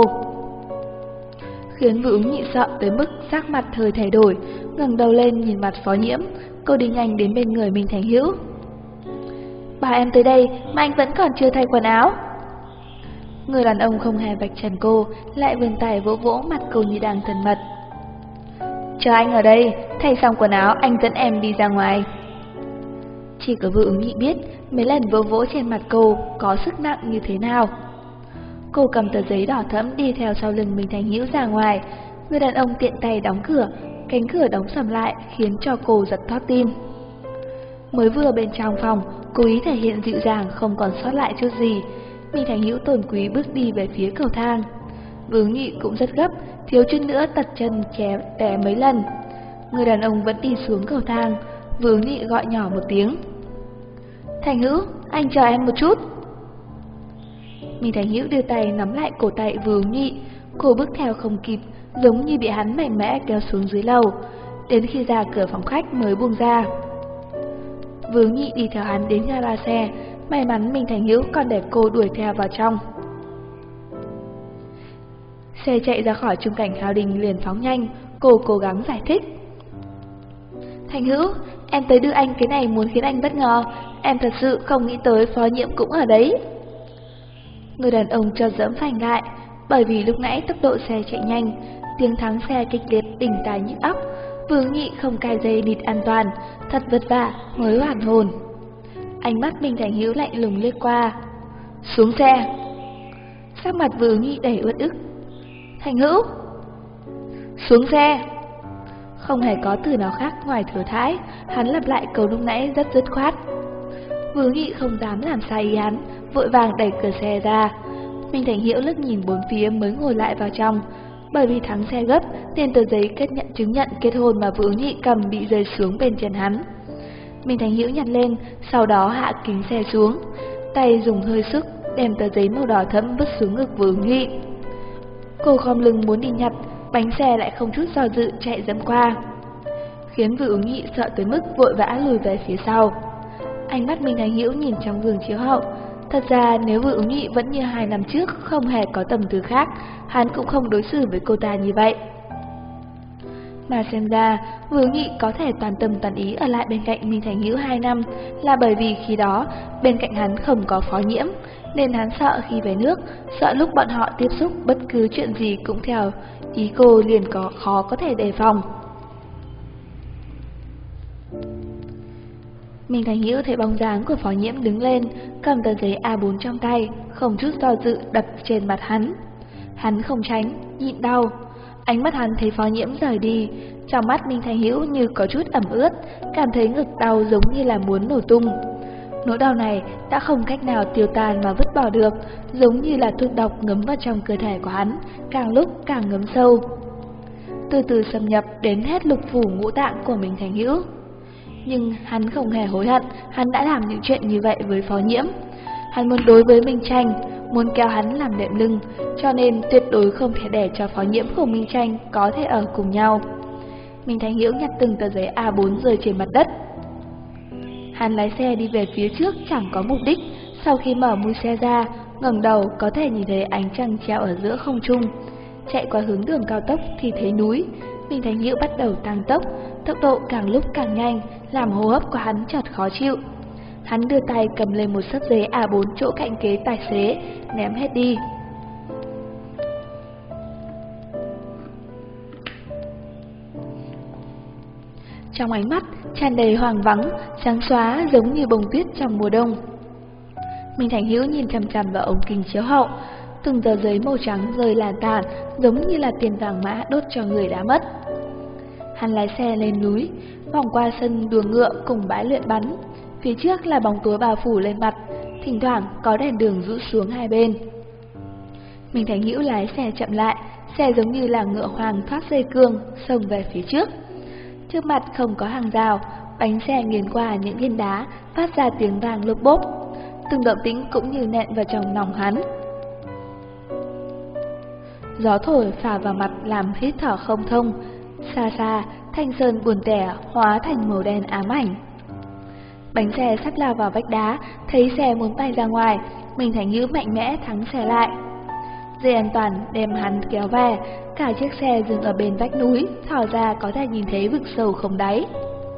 Khiến Vướng Nhị sợ tới mức sắc mặt hơi thay đổi, ngẩng đầu lên nhìn mặt Phó Nhiễm. Cô đi nhanh đến bên người Minh Thành Hữu. Bảo em tới đây mà anh vẫn còn chưa thay quần áo. Người đàn ông không hề vạch trần cô, lại vươn tay vỗ vỗ mặt cô như đang thân mật. Chờ anh ở đây, thay xong quần áo anh dẫn em đi ra ngoài. Chỉ có Vướng Nhị biết mấy lần vỗ vỗ trên mặt cô có sức nặng như thế nào. Cô cầm tờ giấy đỏ thẫm đi theo sau lưng Minh Thành Hữu ra ngoài. Người đàn ông tiện tay đóng cửa, cánh cửa đóng sầm lại khiến cho cô giật thót tim. Mới vừa bên trong phòng, cố ý thể hiện dịu dàng không còn sót lại chút gì. Minh Thành Hữu tôn quý bước đi về phía cầu thang. Vướng Nhị cũng rất gấp, thiếu chút nữa tật chân té mấy lần. Người đàn ông vẫn đi xuống cầu thang. Vướng Nhị gọi nhỏ một tiếng. Thành Hữu, anh chờ em một chút. Minh Thành Hữu đưa tay nắm lại cổ tay Vướng Nhị. Cô bước theo không kịp, giống như bị hắn mạnh mẽ kéo xuống dưới lầu. Đến khi ra cửa phòng khách mới buông ra. Vướng Nhị đi theo hắn đến gara xe. May mắn Minh Thành Hữu còn để cô đuổi theo vào trong. Xe chạy ra khỏi chung cảnh Hào Đình liền phóng nhanh. Cô cố gắng giải thích. Thành Hữu, em tới đưa anh cái này muốn khiến anh bất ngờ. Em thật sự không nghĩ tới Phó Nhiễm cũng ở đấy. Người đàn ông cho dẫm phanh lại, bởi vì lúc nãy tốc độ xe chạy nhanh, tiếng thắng xe kịch liệt đinh tai nhức óc. Vướng Nhị không cài dây nịt an toàn, thật vất vả mới hoàn hồn. Ánh mắt Minh Thành Hữu lạnh lùng liếc qua. Xuống xe. Sắc mặt Vướng Nhị đầy uất ức. Thành Hữu, xuống xe. Không hề có từ nào khác ngoài thừa thãi, hắn lặp lại câu lúc nãy rất dứt khoát. Vướng Nhị không dám làm sai ý hắn, vội vàng đẩy cửa xe ra. Minh Thành Hữu lướt nhìn bốn phía mới ngồi lại vào trong. Bởi vì thắng xe gấp nên tờ giấy chứng nhận kết hôn mà Vướng Nhị cầm bị rơi xuống bên chân hắn. Minh Thành Hữu nhặt lên, sau đó hạ kính xe xuống, tay dùng hơi sức đem tờ giấy màu đỏ thẫm vứt xuống ngực Vướng Nhị. Cô khom lưng muốn đi nhặt, bánh xe lại không chút do dự chạy dẫm qua, khiến Vướng Nhị sợ tới mức vội vã lùi về phía sau. Ánh mắt Minh Thành Hữu nhìn trong gương chiếu hậu. Thật ra nếu Vướng Nhị vẫn như 2 năm trước, không hề có tầm thứ khác, hắn cũng không đối xử với cô ta như vậy. Mà xem ra, Vương Nghị có thể toàn tâm toàn ý ở lại bên cạnh Minh Thành Hữu 2 năm là bởi vì khi đó bên cạnh hắn không có Phó Nhiễm, nên hắn sợ khi về nước, sợ lúc bọn họ tiếp xúc bất cứ chuyện gì cũng theo ý cô liền khó có thể đề phòng. Minh Thành Hữu thấy bóng dáng của Phó Nhiễm đứng lên, cầm tờ giấy A4 trong tay, không chút do dự đập trên mặt hắn. Hắn không tránh, nhịn đau. Ánh mắt hắn thấy Phó Nhiễm rời đi, trong mắt Minh Thành Hữu như có chút ẩm ướt, cảm thấy ngực đau giống như là muốn nổ tung. Nỗi đau này đã không cách nào tiêu tan mà vứt bỏ được, giống như là thuốc độc ngấm vào trong cơ thể của hắn, càng lúc càng ngấm sâu, từ từ xâm nhập đến hết lục phủ ngũ tạng của Minh Thành Hữu. Nhưng hắn không hề hối hận, hắn đã làm những chuyện như vậy với Phó Nhiễm. Hắn muốn đối với Minh Tranh, muốn kéo hắn làm đệm lưng, cho nên tuyệt đối không thể để cho Phó Nhiễm cùng Minh Tranh có thể ở cùng nhau. Minh Thành Hữu nhặt từng tờ giấy A4 rơi trên mặt đất. Hắn lái xe đi về phía trước chẳng có mục đích, sau khi mở mui xe ra, ngẩng đầu có thể nhìn thấy ánh trăng treo ở giữa không trung. Chạy qua hướng đường cao tốc thì thấy núi, Minh Thành Hữu bắt đầu tăng tốc, tốc độ càng lúc càng nhanh, làm hô hấp của hắn chợt khó chịu. Hắn đưa tay cầm lên một xấp giấy A4 chỗ cạnh ghế tài xế, ném hết đi. Trong ánh mắt tràn đầy hoang vắng, trắng xóa giống như bông tuyết trong mùa đông. Minh Thành Hữu nhìn chằm chằm vào ống kính chiếu hậu, từng tờ giấy màu trắng rơi làn tàn, giống như là tiền vàng mã đốt cho người đã mất. Hắn lái xe lên núi, vòng qua sân đua ngựa cùng bãi luyện bắn, phía trước là bóng tối bao phủ lên mặt, thỉnh thoảng có đèn đường rũ xuống hai bên. Minh Thành Hữu lái xe chậm lại, xe giống như là ngựa hoang thoát dây cương, xông về phía trước. Trước mặt không có hàng rào, bánh xe nghiền qua những viên đá, phát ra tiếng vang lốp bốp. Từng động tĩnh cũng như nện vào trong lòng hắn. Gió thổi phả vào mặt làm hít thở không thông. Xa xa, thanh sơn buồn tẻ hóa thành màu đen ám ảnh. Bánh xe sắp lao vào vách đá, thấy xe muốn bay ra ngoài, Minh Thành Hữu mạnh mẽ thắng xe lại. Dây an toàn đem hắn kéo về, cả chiếc xe dừng ở bên vách núi, thỏ ra có thể nhìn thấy vực sâu không đáy.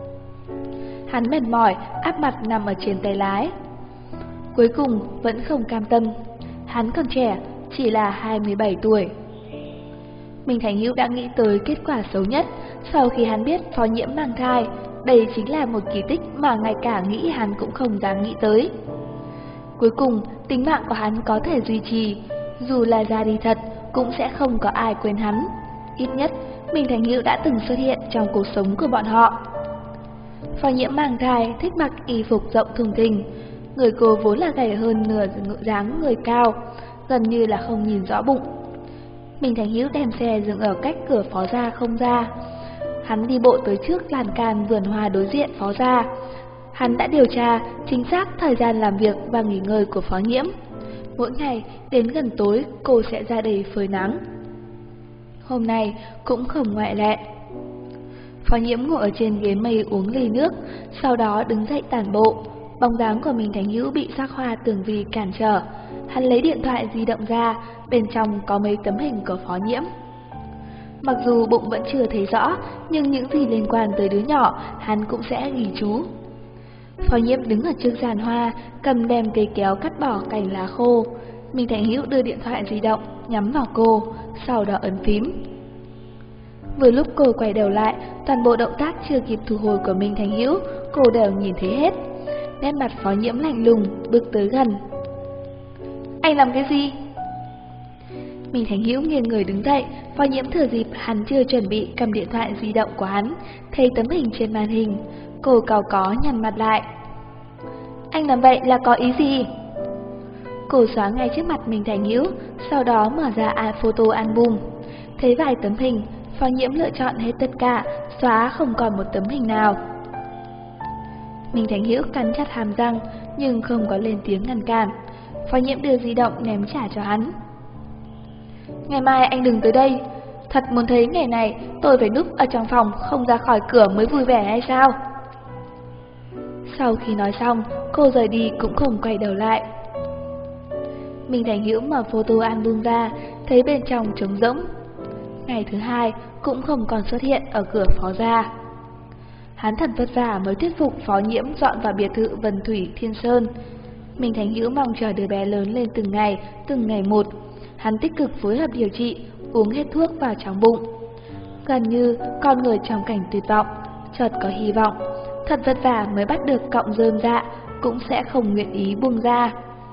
Hắn mệt mỏi, áp mặt nằm ở trên tay lái. Cuối cùng vẫn không cam tâm, hắn còn trẻ, chỉ là 27 tuổi. Minh Thành Hữu đã nghĩ tới kết quả xấu nhất sau khi hắn biết Phó Nhiễm mang thai. Đây chính là một kỳ tích mà ngay cả nghĩ hắn cũng không dám nghĩ tới. Cuối cùng, tính mạng của hắn có thể duy trì, dù là ra đi thật cũng sẽ không có ai quên hắn. Ít nhất, Minh Thành Hữu đã từng xuất hiện trong cuộc sống của bọn họ. Phó Nhiễm mang thai thích mặc y phục rộng thùng thình, người cô vốn là gầy hơn nửa dáng người cao, gần như là không nhìn rõ bụng. Minh Thành Hữu đem xe dừng ở cách cửa Phó gia không ra. Hắn đi bộ tới trước lan can vườn hoa đối diện Phó gia. Hắn đã điều tra chính xác thời gian làm việc và nghỉ ngơi của Phó Nhiễm. Mỗi ngày đến gần tối cô sẽ ra đây phơi nắng. Hôm nay cũng không ngoại lệ. Phó Nhiễm ngồi ở trên ghế mây uống ly nước, sau đó đứng dậy tản bộ. Bóng dáng của Minh Thành Hữu bị sắc hoa tường vi cản trở. Hắn lấy điện thoại di động ra, bên trong có mấy tấm hình của Phó Nhiễm. Mặc dù bụng vẫn chưa thấy rõ, nhưng những gì liên quan tới đứa nhỏ, hắn cũng sẽ ghi chú. Phó Nhiễm đứng ở trước giàn hoa, cầm đem cây kéo cắt bỏ cành lá khô. Minh Thành Hữu đưa điện thoại di động, nhắm vào cô, sau đó ấn phím. Vừa lúc cô quay đầu lại, toàn bộ động tác chưa kịp thu hồi của Minh Thành Hữu, cô đều nhìn thấy hết. Nét mặt Phó Nhiễm lạnh lùng, bước tới gần. Anh làm cái gì? Minh Thành Hữu nghiêng người đứng dậy, Phó Nhiễm thừa dịp hắn chưa chuẩn bị cầm điện thoại di động của hắn, thấy tấm hình trên màn hình, cô cau có nhăn mặt lại. Anh làm vậy là có ý gì? Cô xóa ngay trước mặt Minh Thành Hữu, sau đó mở ra photo album. Thấy vài tấm hình, Phó Nhiễm lựa chọn hết tất cả, xóa không còn một tấm hình nào. Minh Thành Hữu cắn chặt hàm răng, nhưng không có lên tiếng ngăn cản. Phó Nhiễm đưa di động ném trả cho hắn. Ngày mai anh đừng tới đây. Thật muốn thấy ngày này tôi phải núp ở trong phòng, không ra khỏi cửa mới vui vẻ hay sao? Sau khi nói xong, cô rời đi cũng không quay đầu lại. Minh Thành Hữu mở photo album ra, thấy bên trong trống rỗng. ngày thứ hai cũng không còn xuất hiện ở cửa phó gia. Hắn thật vất vả mới thuyết phục Phó Nhiễm dọn vào biệt thự Vân Thủy Thiên Sơn. Minh Thành Hữu mong chờ đứa bé lớn lên từng ngày một. Hắn tích cực phối hợp điều trị, uống hết thuốc vào trong bụng. Gần như con người trong cảnh tuyệt vọng, chợt có hy vọng. Thật vất vả mới bắt được cọng rơm dạ, cũng sẽ không nguyện ý buông ra.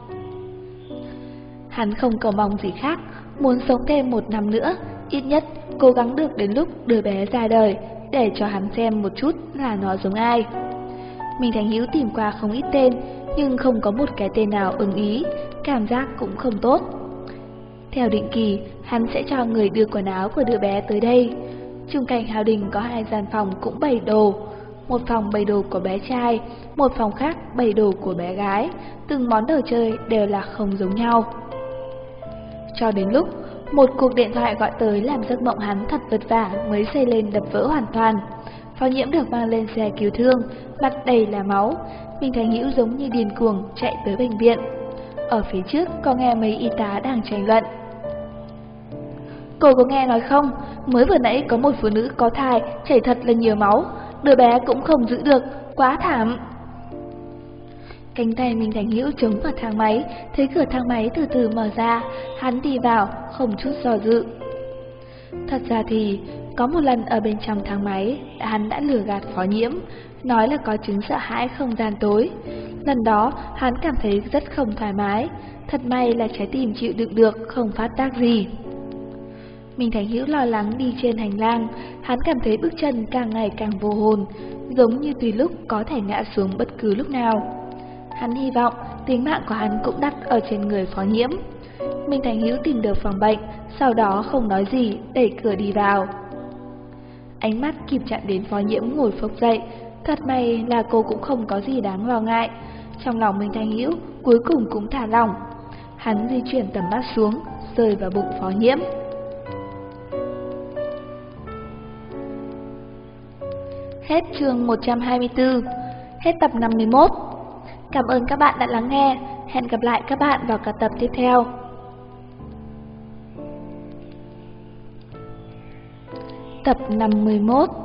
Hắn không cầu mong gì khác, muốn sống thêm 1 năm nữa, ít nhất cố gắng được đến lúc đứa bé ra đời, để cho hắn xem một chút là nó giống ai. Minh Thành Hữu tìm qua không ít tên, nhưng không có một cái tên nào ưng ý, cảm giác cũng không tốt. Theo định kỳ, hắn sẽ cho người đưa quần áo của đứa bé tới đây. Chung cảnh Hào Đình có 2 gian phòng cũng bày đồ. Một phòng bày đồ của bé trai, một phòng khác bày đồ của bé gái. Từng món đồ chơi đều là không giống nhau. Cho đến lúc một cuộc điện thoại gọi tới làm giấc mộng hắn thật vất vả mới xây lên đập vỡ hoàn toàn. Phó Nhiễm được mang lên xe cứu thương, mặt đầy là máu. Minh Thành Hữu giống như điên cuồng chạy tới bệnh viện. Ở phía trước có nghe mấy y tá đang tranh luận. Cô có nghe nói không, mới vừa nãy có một phụ nữ có thai chảy thật là nhiều máu, đứa bé cũng không giữ được, quá thảm. Cánh tay Minh Thành Hữu chống vào thang máy, thấy cửa thang máy từ từ mở ra, hắn đi vào, không chút do dự. Thật ra thì, có một lần ở bên trong thang máy, hắn đã lừa gạt Phó Nhiễm, nói là có chứng sợ hãi không gian tối. Lần đó, hắn cảm thấy rất không thoải mái, thật may là trái tim chịu đựng được, không phát tác gì. Minh Thành Hữu lo lắng đi trên hành lang, hắn cảm thấy bước chân càng ngày càng vô hồn, giống như tùy lúc có thể ngã xuống bất cứ lúc nào. Hắn hy vọng tính mạng của hắn cũng đặt ở trên người Phó Nhiễm. Minh Thành Hữu tìm được phòng bệnh, sau đó không nói gì, đẩy cửa đi vào. Ánh mắt kịp chạm đến Phó Nhiễm ngồi phộc dậy, thật may là cô cũng không có gì đáng lo ngại. Trong lòng Minh Thành Hữu cuối cùng cũng thả lỏng. Hắn di chuyển tầm mắt xuống, rơi vào bụng Phó Nhiễm. Hết chương 124, hết tập 51. Cảm ơn các bạn đã lắng nghe, hẹn gặp lại các bạn vào các tập tiếp theo. Tập 51.